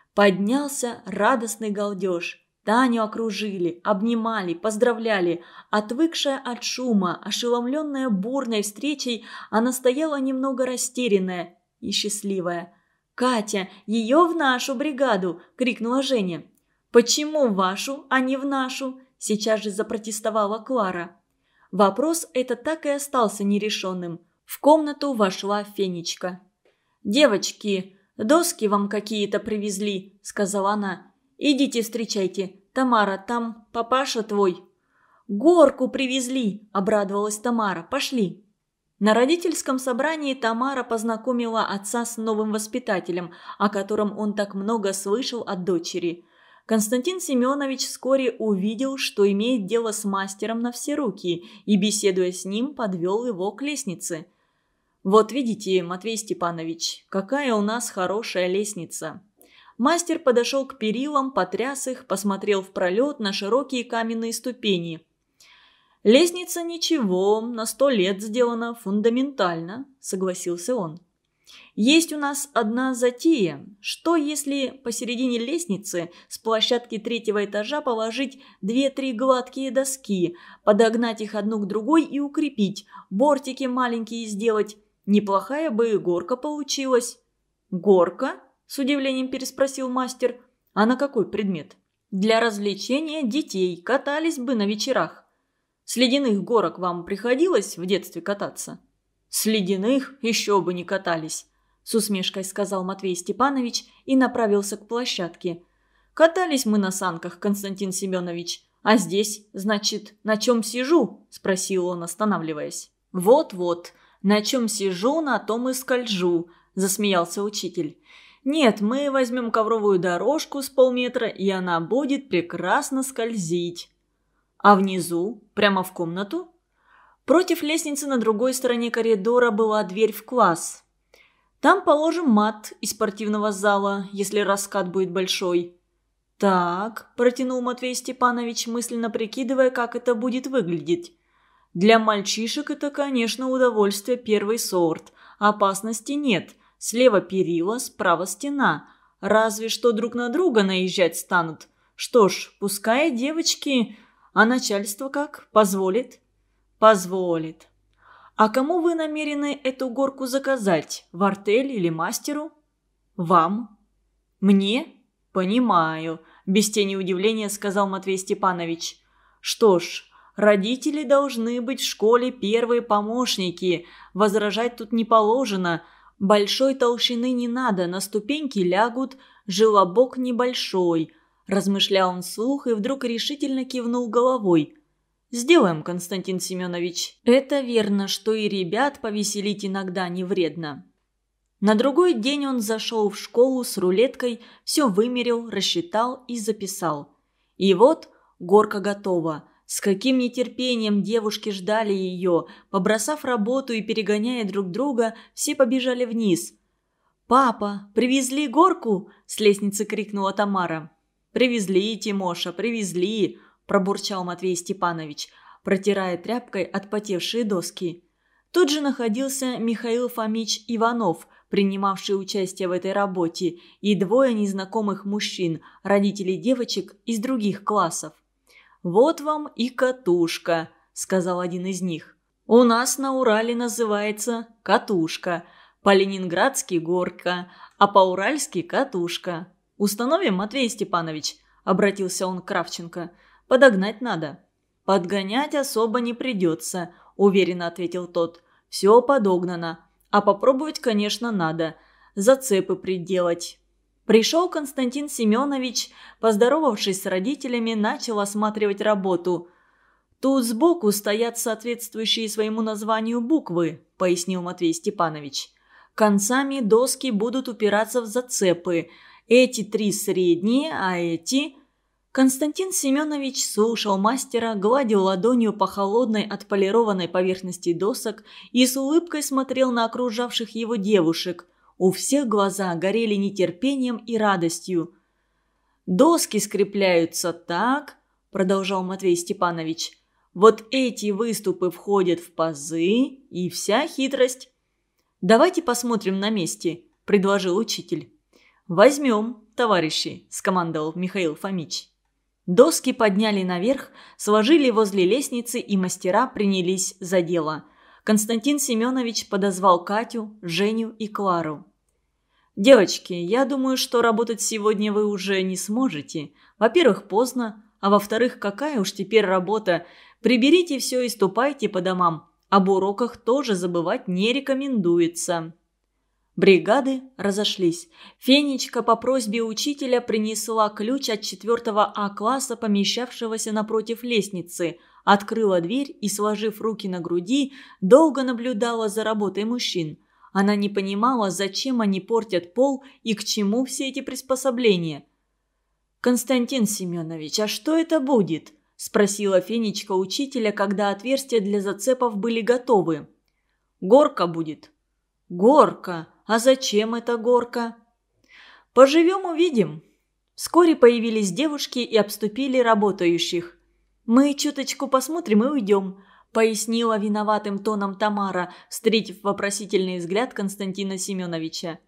Поднялся радостный галдеж. Таню окружили, обнимали, поздравляли. Отвыкшая от шума, ошеломленная бурной встречей, она стояла немного растерянная и счастливая. «Катя, ее в нашу бригаду!» – крикнула Женя. «Почему в вашу, а не в нашу?» – сейчас же запротестовала Клара. Вопрос этот так и остался нерешенным. В комнату вошла Фенечка. «Девочки!» – «Доски вам какие-то привезли», – сказала она. «Идите встречайте. Тамара, там папаша твой». «Горку привезли», – обрадовалась Тамара. «Пошли». На родительском собрании Тамара познакомила отца с новым воспитателем, о котором он так много слышал от дочери. Константин Семенович вскоре увидел, что имеет дело с мастером на все руки, и, беседуя с ним, подвел его к лестнице. «Вот видите, Матвей Степанович, какая у нас хорошая лестница». Мастер подошел к перилам, потряс их, посмотрел в пролет на широкие каменные ступени. «Лестница ничего, на сто лет сделана, фундаментально», – согласился он. «Есть у нас одна затея. Что, если посередине лестницы с площадки третьего этажа положить две-три гладкие доски, подогнать их одну к другой и укрепить, бортики маленькие сделать? Неплохая бы горка получилась». «Горка?» – с удивлением переспросил мастер. «А на какой предмет?» «Для развлечения детей. Катались бы на вечерах». «С ледяных горок вам приходилось в детстве кататься?» «С ледяных еще бы не катались», – с усмешкой сказал Матвей Степанович и направился к площадке. «Катались мы на санках, Константин Семенович. А здесь, значит, на чем сижу?» – спросил он, останавливаясь. «Вот-вот, на чем сижу, на том и скольжу», – засмеялся учитель. «Нет, мы возьмем ковровую дорожку с полметра, и она будет прекрасно скользить». «А внизу? Прямо в комнату?» Против лестницы на другой стороне коридора была дверь в класс. «Там положим мат из спортивного зала, если раскат будет большой». «Так», – протянул Матвей Степанович, мысленно прикидывая, как это будет выглядеть. «Для мальчишек это, конечно, удовольствие первый сорт. Опасности нет. Слева перила, справа стена. Разве что друг на друга наезжать станут. Что ж, пускай девочки... А начальство как? Позволит?» «Позволит. А кому вы намерены эту горку заказать? В артель или мастеру?» «Вам». «Мне?» «Понимаю», – без тени удивления сказал Матвей Степанович. «Что ж, родители должны быть в школе первые помощники. Возражать тут не положено. Большой толщины не надо, на ступеньки лягут, желобок небольшой». Размышлял он вслух и вдруг решительно кивнул головой. «Сделаем, Константин Семенович. Это верно, что и ребят повеселить иногда не вредно». На другой день он зашел в школу с рулеткой, все вымерил, рассчитал и записал. И вот горка готова. С каким нетерпением девушки ждали ее. Побросав работу и перегоняя друг друга, все побежали вниз. «Папа, привезли горку?» – с лестницы крикнула Тамара. «Привезли, Тимоша, привезли», – пробурчал Матвей Степанович, протирая тряпкой отпотевшие доски. Тут же находился Михаил Фомич Иванов, принимавший участие в этой работе, и двое незнакомых мужчин, родителей девочек из других классов. «Вот вам и катушка», – сказал один из них. «У нас на Урале называется катушка, по-ленинградски горка, а по-уральски катушка. Установим, Матвей Степанович?» – обратился он к Кравченко. «Подогнать надо». «Подгонять особо не придется», – уверенно ответил тот. «Все подогнано. А попробовать, конечно, надо. Зацепы приделать». Пришел Константин Семенович, поздоровавшись с родителями, начал осматривать работу. «Тут сбоку стоят соответствующие своему названию буквы», – пояснил Матвей Степанович. «Концами доски будут упираться в зацепы. Эти три средние, а эти...» Константин Семенович слушал мастера, гладил ладонью по холодной отполированной поверхности досок и с улыбкой смотрел на окружавших его девушек. У всех глаза горели нетерпением и радостью. «Доски скрепляются так», – продолжал Матвей Степанович. «Вот эти выступы входят в пазы, и вся хитрость». «Давайте посмотрим на месте», – предложил учитель. «Возьмем, товарищи», – скомандовал Михаил Фомич. Доски подняли наверх, сложили возле лестницы, и мастера принялись за дело. Константин Семенович подозвал Катю, Женю и Клару. «Девочки, я думаю, что работать сегодня вы уже не сможете. Во-первых, поздно, а во-вторых, какая уж теперь работа. Приберите все и ступайте по домам. Об уроках тоже забывать не рекомендуется». Бригады разошлись. Фенечка по просьбе учителя принесла ключ от четвертого А-класса, помещавшегося напротив лестницы, открыла дверь и, сложив руки на груди, долго наблюдала за работой мужчин. Она не понимала, зачем они портят пол и к чему все эти приспособления. «Константин Семенович, а что это будет?» – спросила Фенечка учителя, когда отверстия для зацепов были готовы. «Горка будет». «Горка? А зачем эта горка?» «Поживем – увидим». Вскоре появились девушки и обступили работающих. «Мы чуточку посмотрим и уйдем», – пояснила виноватым тоном Тамара, встретив вопросительный взгляд Константина Семеновича.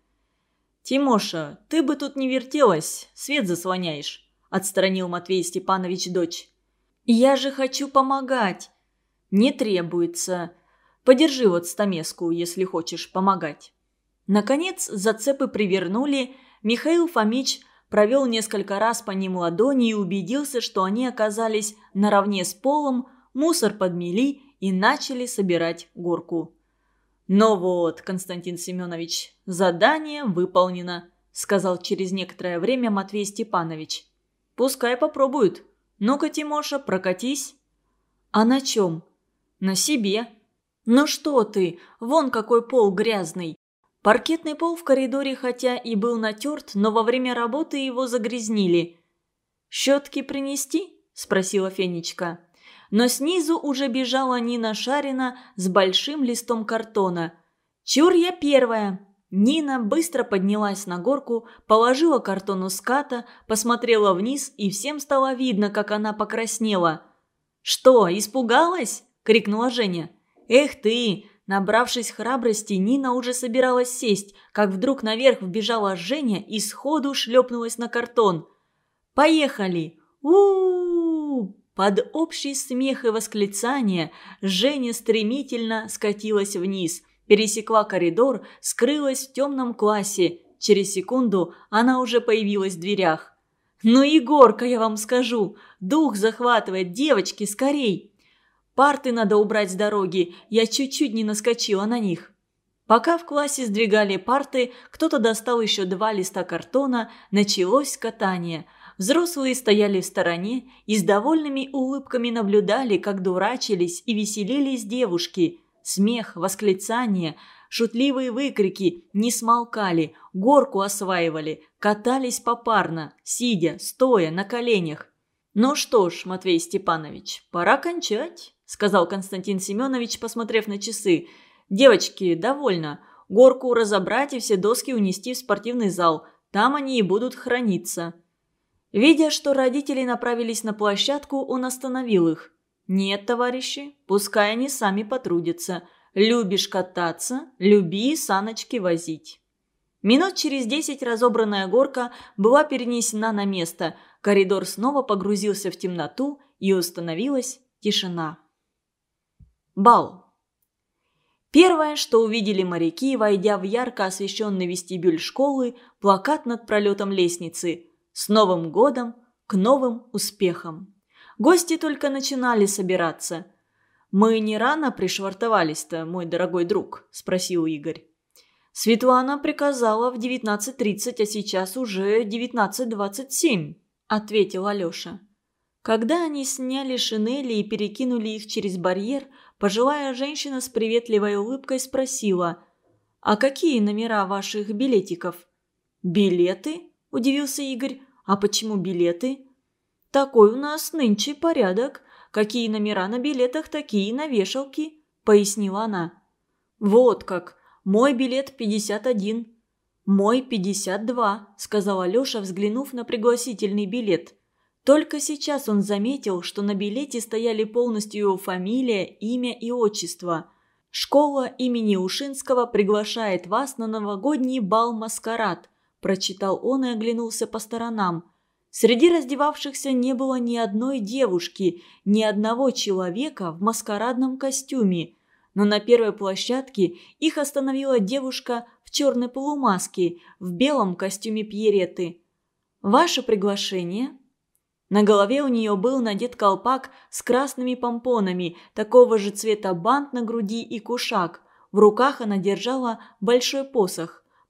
«Тимоша, ты бы тут не вертелась, свет заслоняешь», – отстранил Матвей Степанович дочь. «Я же хочу помогать». «Не требуется. Подержи вот стамеску, если хочешь помогать». Наконец зацепы привернули. Михаил Фомич провел несколько раз по ним ладони и убедился, что они оказались наравне с полом, мусор подмели и начали собирать горку. «Ну вот, Константин Семенович, задание выполнено», – сказал через некоторое время Матвей Степанович. «Пускай попробуют. Ну-ка, Тимоша, прокатись». «А на чем?» «На себе». «Ну что ты, вон какой пол грязный». Паркетный пол в коридоре хотя и был натерт, но во время работы его загрязнили. «Щетки принести?» – спросила Фенечка. Но снизу уже бежала Нина Шарина с большим листом картона. «Чур, я первая!» Нина быстро поднялась на горку, положила картон у ската, посмотрела вниз, и всем стало видно, как она покраснела. «Что, испугалась?» – крикнула Женя. «Эх ты!» Набравшись храбрости, Нина уже собиралась сесть, как вдруг наверх вбежала Женя и сходу шлепнулась на картон. «Поехали! У-у-у!» Под общий смех и восклицания Женя стремительно скатилась вниз, пересекла коридор, скрылась в темном классе. Через секунду она уже появилась в дверях. «Ну и горка, я вам скажу! Дух захватывает, девочки, скорей!» «Парты надо убрать с дороги, я чуть-чуть не наскочила на них». Пока в классе сдвигали парты, кто-то достал еще два листа картона, началось катание. Взрослые стояли в стороне и с довольными улыбками наблюдали, как дурачились и веселились девушки. Смех, восклицания, шутливые выкрики не смолкали, горку осваивали, катались попарно, сидя, стоя, на коленях. «Ну что ж, Матвей Степанович, пора кончать», – сказал Константин Семенович, посмотрев на часы. «Девочки, довольно. Горку разобрать и все доски унести в спортивный зал. Там они и будут храниться». Видя, что родители направились на площадку, он остановил их. «Нет, товарищи, пускай они сами потрудятся. Любишь кататься, люби саночки возить». Минут через десять разобранная горка была перенесена на место. Коридор снова погрузился в темноту, и установилась тишина. Бал. Первое, что увидели моряки, войдя в ярко освещенный вестибюль школы, плакат над пролетом лестницы «С Новым годом! К новым успехам!». Гости только начинали собираться. «Мы не рано пришвартовались-то, мой дорогой друг?» – спросил Игорь. «Светлана приказала в девятнадцать тридцать, а сейчас уже девятнадцать двадцать семь», – ответил Алеша. Когда они сняли шинели и перекинули их через барьер, пожилая женщина с приветливой улыбкой спросила: «А какие номера ваших билетиков?» «Билеты?» – удивился Игорь. «А почему билеты?» «Такой у нас нынче порядок. Какие номера на билетах, такие и на вешалке», – пояснила она. «Вот как. Мой билет пятьдесят один». «Мой пятьдесят два», – сказал Алеша, взглянув на пригласительный билет. Только сейчас он заметил, что на билете стояли полностью его фамилия, имя и отчество. «Школа имени Ушинского приглашает вас на новогодний бал-маскарад», – прочитал он и оглянулся по сторонам. Среди раздевавшихся не было ни одной девушки, ни одного человека в маскарадном костюме. Но на первой площадке их остановила девушка в черной полумаске, в белом костюме Пьеретты. «Ваше приглашение?» На голове у нее был надет колпак с красными помпонами, такого же цвета бант на груди и кушак. В руках она держала большой посох.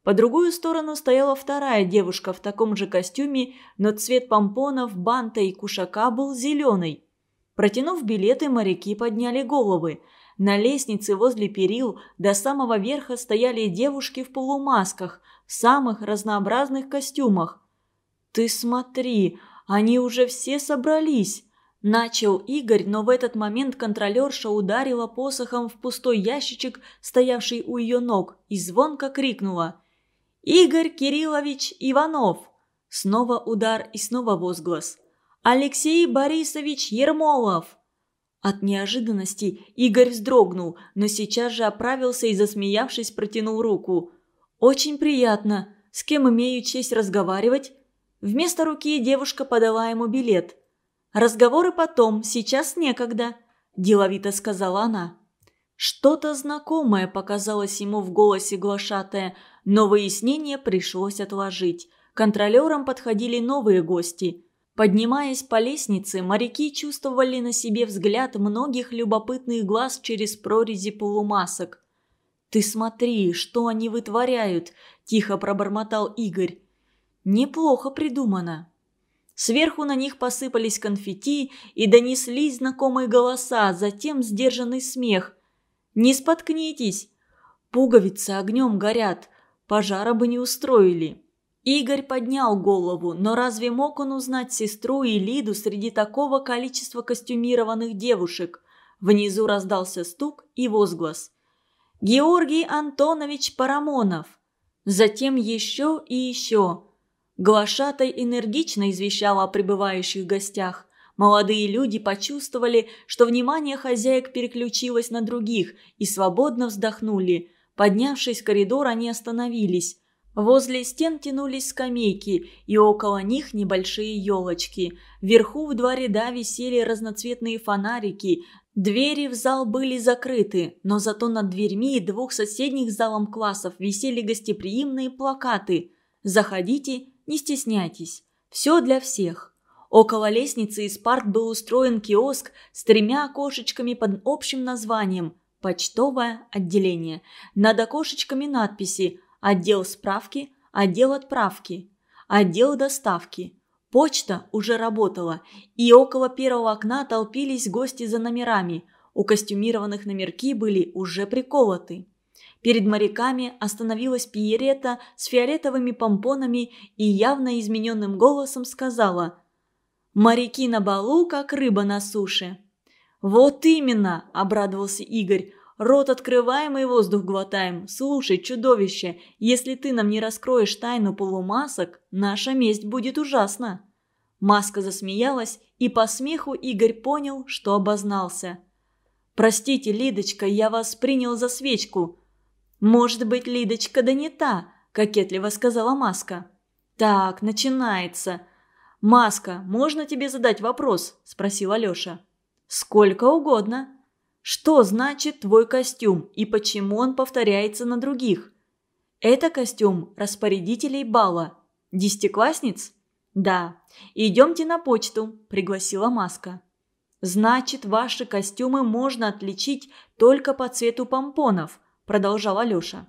По другую сторону стояла вторая девушка в таком же костюме, но цвет помпонов, банта и кушака был зеленый. Протянув билеты, моряки подняли головы. На лестнице возле перил до самого верха стояли девушки в полумасках, в самых разнообразных костюмах. «Ты смотри, они уже все собрались!» Начал Игорь, но в этот момент контролерша ударила посохом в пустой ящичек, стоявший у ее ног, и звонко крикнула: «Игорь Кириллович Иванов!» Снова удар и снова возглас: «Алексей Борисович Ермолов!» От неожиданности Игорь вздрогнул, но сейчас же оправился и, засмеявшись, протянул руку. «Очень приятно. С кем имею честь разговаривать?» Вместо руки девушка подала ему билет. «Разговоры потом, сейчас некогда», – деловито сказала она. Что-то знакомое показалось ему в голосе глашатая, но выяснение пришлось отложить. Контролерам подходили новые гости. Поднимаясь по лестнице, моряки чувствовали на себе взгляд многих любопытных глаз через прорези полумасок. «Ты смотри, что они вытворяют», – тихо пробормотал Игорь. «Неплохо придумано». Сверху на них посыпались конфетти и донеслись знакомые голоса, затем сдержанный смех. «Не споткнитесь! Пуговицы огнем горят, пожара бы не устроили». Игорь поднял голову, но разве мог он узнать сестру и Лиду среди такого количества костюмированных девушек? Внизу раздался стук и возглас: «Георгий Антонович Парамонов!» Затем еще и еще. Глашатай энергично извещал о прибывающих гостях. Молодые люди почувствовали, что внимание хозяек переключилось на других, и свободно вздохнули. Поднявшись в коридор, они остановились. Возле стен тянулись скамейки, и около них небольшие елочки. Вверху в два ряда висели разноцветные фонарики. Двери в зал были закрыты, но зато над дверьми двух соседних залом классов висели гостеприимные плакаты: «Заходите, не стесняйтесь. Все для всех». Около лестницы из парт был устроен киоск с тремя окошечками под общим названием «Почтовое отделение». Над окошечками надписи: «Отдел справки», «Отдел отправки», «Отдел доставки». Почта уже работала, и около первого окна толпились гости за номерами. У костюмированных номерки были уже приколоты. Перед моряками остановилась Пиерета с фиолетовыми помпонами и явно измененным голосом сказала: «Моряки на балу, как рыба на суше». «Вот именно!» – обрадовался Игорь. «Рот открываем и воздух глотаем. Слушай, чудовище, если ты нам не раскроешь тайну полумасок, наша месть будет ужасна». Маска засмеялась, и по смеху Игорь понял, что обознался. «Простите, Лидочка, я вас принял за свечку». «Может быть, Лидочка, да не та», – кокетливо сказала Маска. «Так, начинается». «Маска, можно тебе задать вопрос?» – спросил Алеша. «Сколько угодно». «Что значит твой костюм и почему он повторяется на других?» «Это костюм распорядителей бала. Десятиклассниц?» «Да. Идемте на почту», – пригласила Маска. «Значит, ваши костюмы можно отличить только по цвету помпонов», – продолжал Алеша.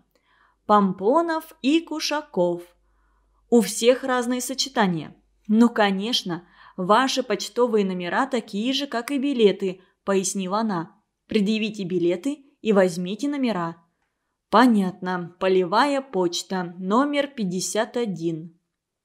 «Помпонов и кушаков. У всех разные сочетания». «Ну, конечно, ваши почтовые номера такие же, как и билеты», – пояснила она. «Предъявите билеты и возьмите номера». «Понятно. Полевая почта. Номер пятьдесят один».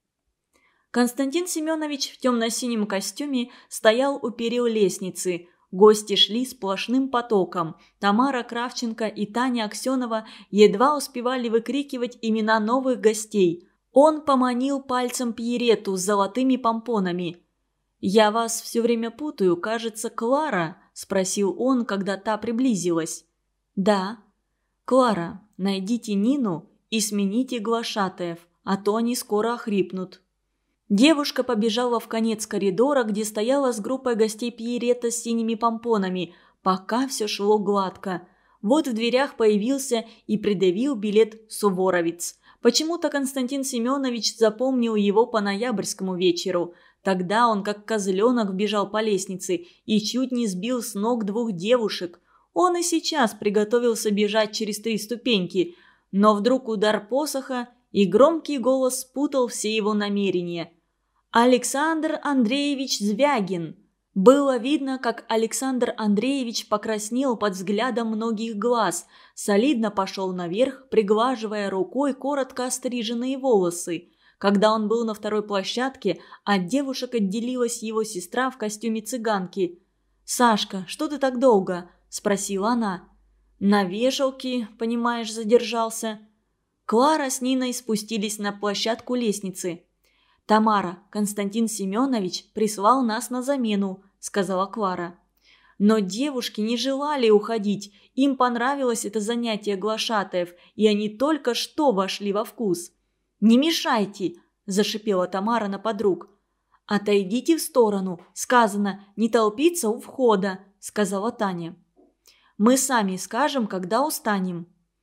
Константин Семенович в темно-синем костюме стоял у перил лестницы. Гости шли сплошным потоком. Тамара Кравченко и Таня Аксенова едва успевали выкрикивать имена новых гостей. Он поманил пальцем Пьерету с золотыми помпонами. «Я вас все время путаю, кажется, Клара?» – спросил он, когда та приблизилась. «Да». «Клара, найдите Нину и смените глашатаев, а то они скоро охрипнут». Девушка побежала в конец коридора, где стояла с группой гостей Пьерета с синими помпонами, пока все шло гладко. Вот в дверях появился и предъявил билет суворовец. Почему-то Константин Семенович запомнил его по ноябрьскому вечеру. Тогда он, как козленок, вбежал по лестнице и чуть не сбил с ног двух девушек. Он и сейчас приготовился бежать через три ступеньки, но вдруг удар посоха, и громкий голос спутал все его намерения. «Александр Андреевич Звягин!» Было видно, как Александр Андреевич покраснел под взглядом многих глаз, солидно пошел наверх, приглаживая рукой коротко остриженные волосы. Когда он был на второй площадке, от девушек отделилась его сестра в костюме цыганки. «Сашка, что ты так долго?» – спросила она. «На вешалке, понимаешь, задержался». Клара с Ниной спустились на площадку лестницы. «Тамара, Константин Семенович прислал нас на замену», – сказала Клара. Но девушки не желали уходить, им понравилось это занятие глашатаев, и они только что вошли во вкус. «Не мешайте!» – зашипела Тамара на подруг. «Отойдите в сторону, сказано, не толпиться у входа», – сказала Таня. «Мы сами скажем, когда устанем».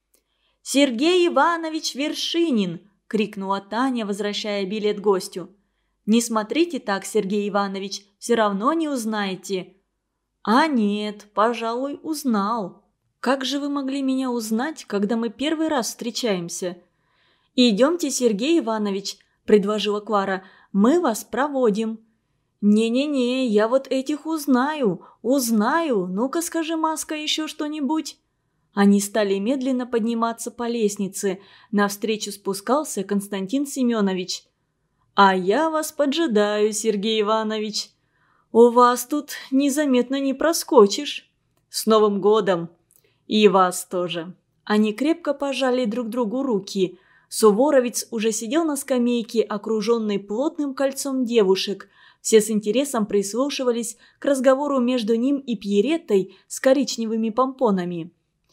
«Сергей Иванович Вершинин!» – крикнула Таня, возвращая билет гостю. «Не смотрите так, Сергей Иванович, все равно не узнаете». «А нет, пожалуй, узнал». «Как же вы могли меня узнать, когда мы первый раз встречаемся?» «Идемте, Сергей Иванович», – предложила Клара, – «мы вас проводим». «Не-не-не, я вот этих узнаю, узнаю, ну-ка скажи, Маска, еще что-нибудь». Они стали медленно подниматься по лестнице. Навстречу спускался Константин Семенович. «А я вас поджидаю, Сергей Иванович. У вас тут незаметно не проскочишь. С Новым годом! И вас тоже». Они крепко пожали друг другу руки. Суворовец уже сидел на скамейке, окруженный плотным кольцом девушек. Все с интересом прислушивались к разговору между ним и Пьереттой с коричневыми помпонами.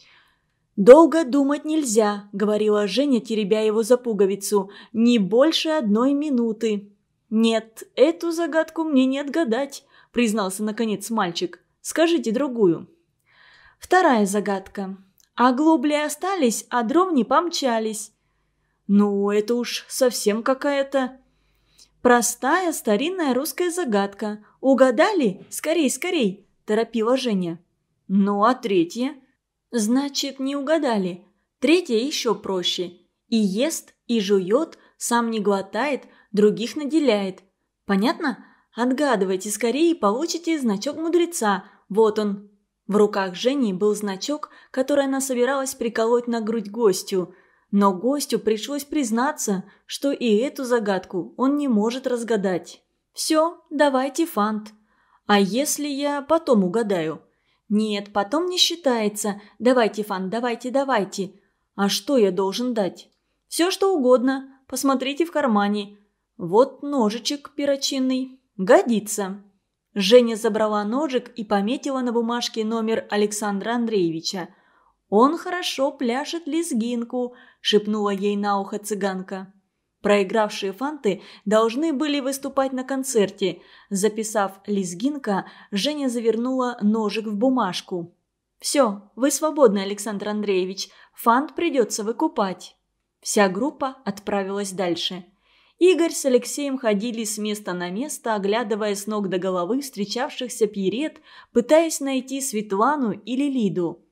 «Долго думать нельзя», — говорила Женя, теребя его за пуговицу. «Не больше одной минуты». «Нет, эту загадку мне не отгадать», — признался наконец мальчик. «Скажите другую». Вторая загадка. Оглобли остались, а дров не помчались. «Ну, это уж совсем какая-то...» «Простая старинная русская загадка. Угадали? Скорей, скорей!» – торопила Женя. «Ну, а третья?» «Значит, не угадали. Третья еще проще. И ест, и жует, сам не глотает, других наделяет. Понятно? Отгадывайте скорее и получите значок мудреца. Вот он». В руках Жени был значок, который она собиралась приколоть на грудь гостю. Но гостю пришлось признаться, что и эту загадку он не может разгадать. «Все, давайте фант». «А если я потом угадаю?» «Нет, потом не считается. Давайте фант, давайте, давайте». «А что я должен дать?» «Все, что угодно. Посмотрите в кармане. Вот ножичек перочинный. Годится». Женя забрала ножик и пометила на бумажке номер Александра Андреевича. «Он хорошо пляшет лезгинку», – шепнула ей на ухо цыганка. Проигравшие фанты должны были выступать на концерте. Записав «лезгинка», Женя завернула ножик в бумажку. «Все, вы свободны, Александр Андреевич. Фант придется выкупать». Вся группа отправилась дальше. Игорь с Алексеем ходили с места на место, оглядывая с ног до головы встречавшихся пьерет, пытаясь найти Светлану или Лиду.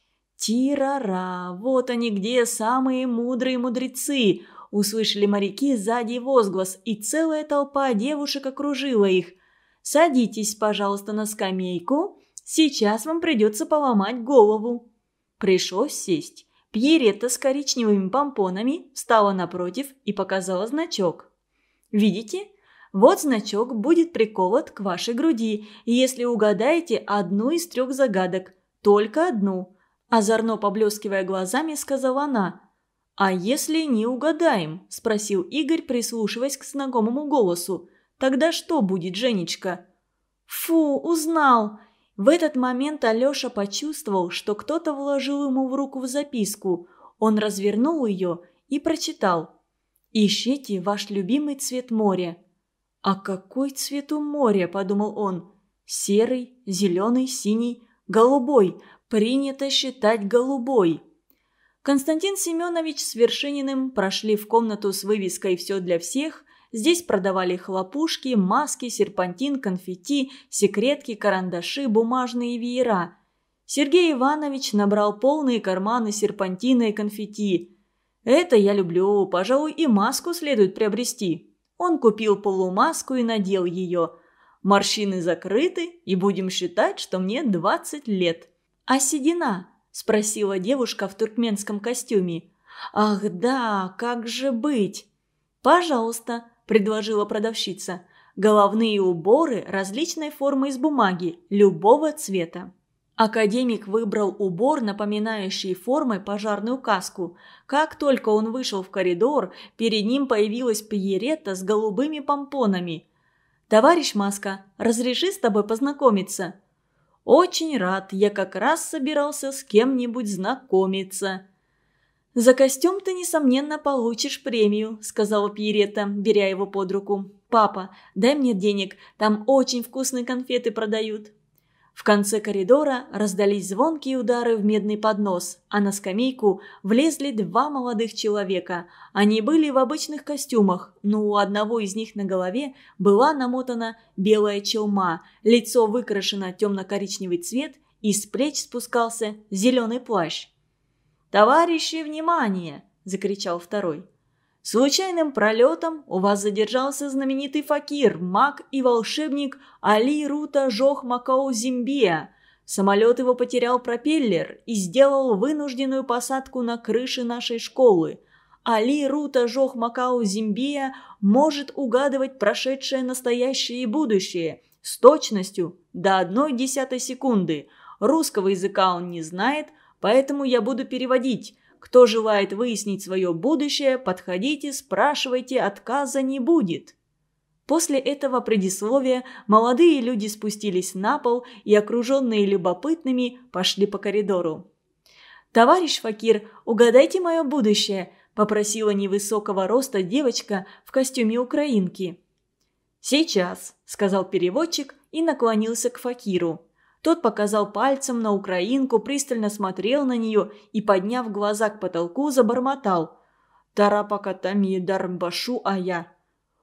«Тирара! Вот они где, самые мудрые мудрецы!» – услышали моряки сзади возглас, и целая толпа девушек окружила их. «Садитесь, пожалуйста, на скамейку. Сейчас вам придется поломать голову». Пришлось сесть. Пьеретта с коричневыми помпонами встала напротив и показала значок. «Видите? Вот значок будет приколот к вашей груди, если угадаете одну из трех загадок. Только одну». Озорно поблескивая глазами, сказала она. «А если не угадаем?» – спросил Игорь, прислушиваясь к знакомому голосу. «Тогда что будет, Женечка?» «Фу, узнал!» В этот момент Алеша почувствовал, что кто-то вложил ему в руку записку. Он развернул ее и прочитал. «Ищите ваш любимый цвет моря». «А какой цвет у моря?» – подумал он. «Серый, зеленый, синий, голубой. Принято считать голубой». Константин Семенович с Вершининым прошли в комнату с вывеской «Все для всех». Здесь продавали хлопушки, маски, серпантин, конфетти, секретки, карандаши, бумажные веера. Сергей Иванович набрал полные карманы серпантина и конфетти. Это я люблю, пожалуй, и маску следует приобрести. Он купил полумаску и надел ее. Морщины закрыты, и будем считать, что мне двадцать лет. А седина? Спросила девушка в туркменском костюме. Ах да, как же быть? Пожалуйста, предложила продавщица. Головные уборы различной формы из бумаги, любого цвета. Академик выбрал убор, напоминающий формой пожарную каску. Как только он вышел в коридор, перед ним появилась Пьеретта с голубыми помпонами. «Товарищ Маска, разреши с тобой познакомиться?» «Очень рад, я как раз собирался с кем-нибудь знакомиться». «За костюм ты, несомненно, получишь премию», – сказала Пьеретта, беря его под руку. «Папа, дай мне денег, там очень вкусные конфеты продают». В конце коридора раздались звонкие удары в медный поднос, а на скамейку влезли два молодых человека. Они были в обычных костюмах, но у одного из них на голове была намотана белая челма, лицо выкрашено темно-коричневый цвет, и с плеч спускался зеленый плащ. «Товарищи, внимание!» – закричал второй. Случайным пролетом у вас задержался знаменитый факир, маг и волшебник Али Рута Жох Макау Зимбия. Самолет его потерял пропеллер и сделал вынужденную посадку на крыше нашей школы. Али Рута Жох Макау Зимбия может угадывать прошедшее, настоящее и будущее с точностью до одной десятой секунды. Русского языка он не знает, поэтому я буду переводить. Кто желает выяснить свое будущее, подходите, спрашивайте, отказа не будет». После этого предисловия молодые люди спустились на пол и, окруженные любопытными, пошли по коридору. «Товарищ факир, угадайте мое будущее», – попросила невысокого роста девочка в костюме украинки. «Сейчас», – сказал переводчик и наклонился к факиру. Тот показал пальцем на украинку, пристально смотрел на нее и, подняв глаза к потолку, забормотал «Тарапакатами дармбашу ая».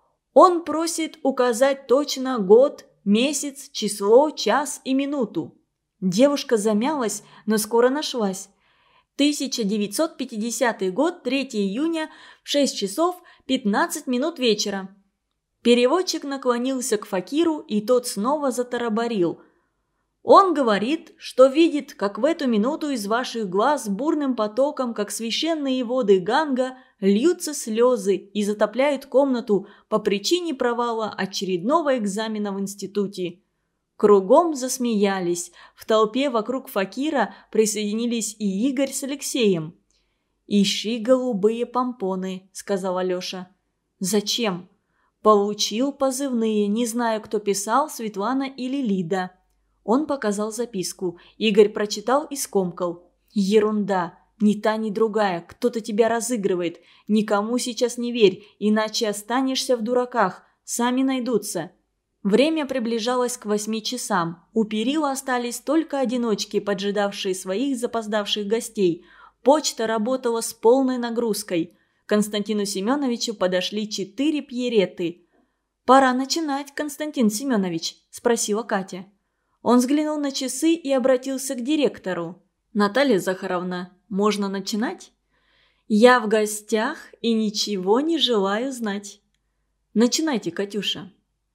Он просит указать точно год, месяц, число, час и минуту. Девушка замялась, но скоро нашлась. тысяча девятьсот пятидесятый год, третьего июня, в шесть часов пятнадцать минут вечера. Переводчик наклонился к факиру, и тот снова затарабарил. Он говорит, что видит, как в эту минуту из ваших глаз бурным потоком, как священные воды Ганга, льются слезы и затопляют комнату по причине провала очередного экзамена в институте. Кругом засмеялись. В толпе вокруг факира присоединились и Игорь с Алексеем. «Ищи голубые помпоны», – сказал Алеша. «Зачем?» «Получил позывные, не знаю, кто писал, Светлана или Лида». Он показал записку. Игорь прочитал и скомкал. «Ерунда. Ни та, ни другая. Кто-то тебя разыгрывает. Никому сейчас не верь, иначе останешься в дураках. Сами найдутся». Время приближалось к восьми часам. У перила остались только одиночки, поджидавшие своих запоздавших гостей. Почта работала с полной нагрузкой. К Константину Семеновичу подошли четыре Пьеретты. «Пора начинать, Константин Семенович», – спросила Катя. Он взглянул на часы и обратился к директору. «Наталья Захаровна, можно начинать?» «Я в гостях и ничего не желаю знать». «Начинайте, Катюша».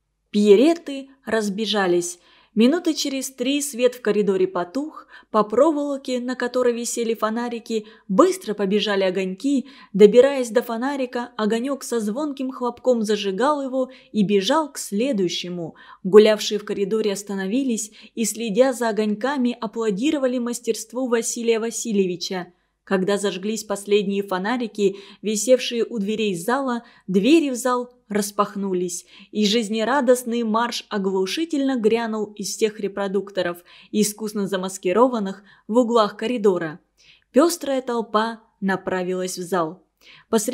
Пьеретты разбежались. Минуты через три свет в коридоре потух, по проволоке, на которой висели фонарики, быстро побежали огоньки. Добираясь до фонарика, огонек со звонким хлопком зажигал его и бежал к следующему. Гулявшие в коридоре остановились и, следя за огоньками, аплодировали мастерству Василия Васильевича. Когда зажглись последние фонарики, висевшие у дверей зала, двери в зал распахнулись, и жизнерадостный марш оглушительно грянул из всех репродукторов, искусно замаскированных в углах коридора. Пестрая толпа направилась в зал. Посреди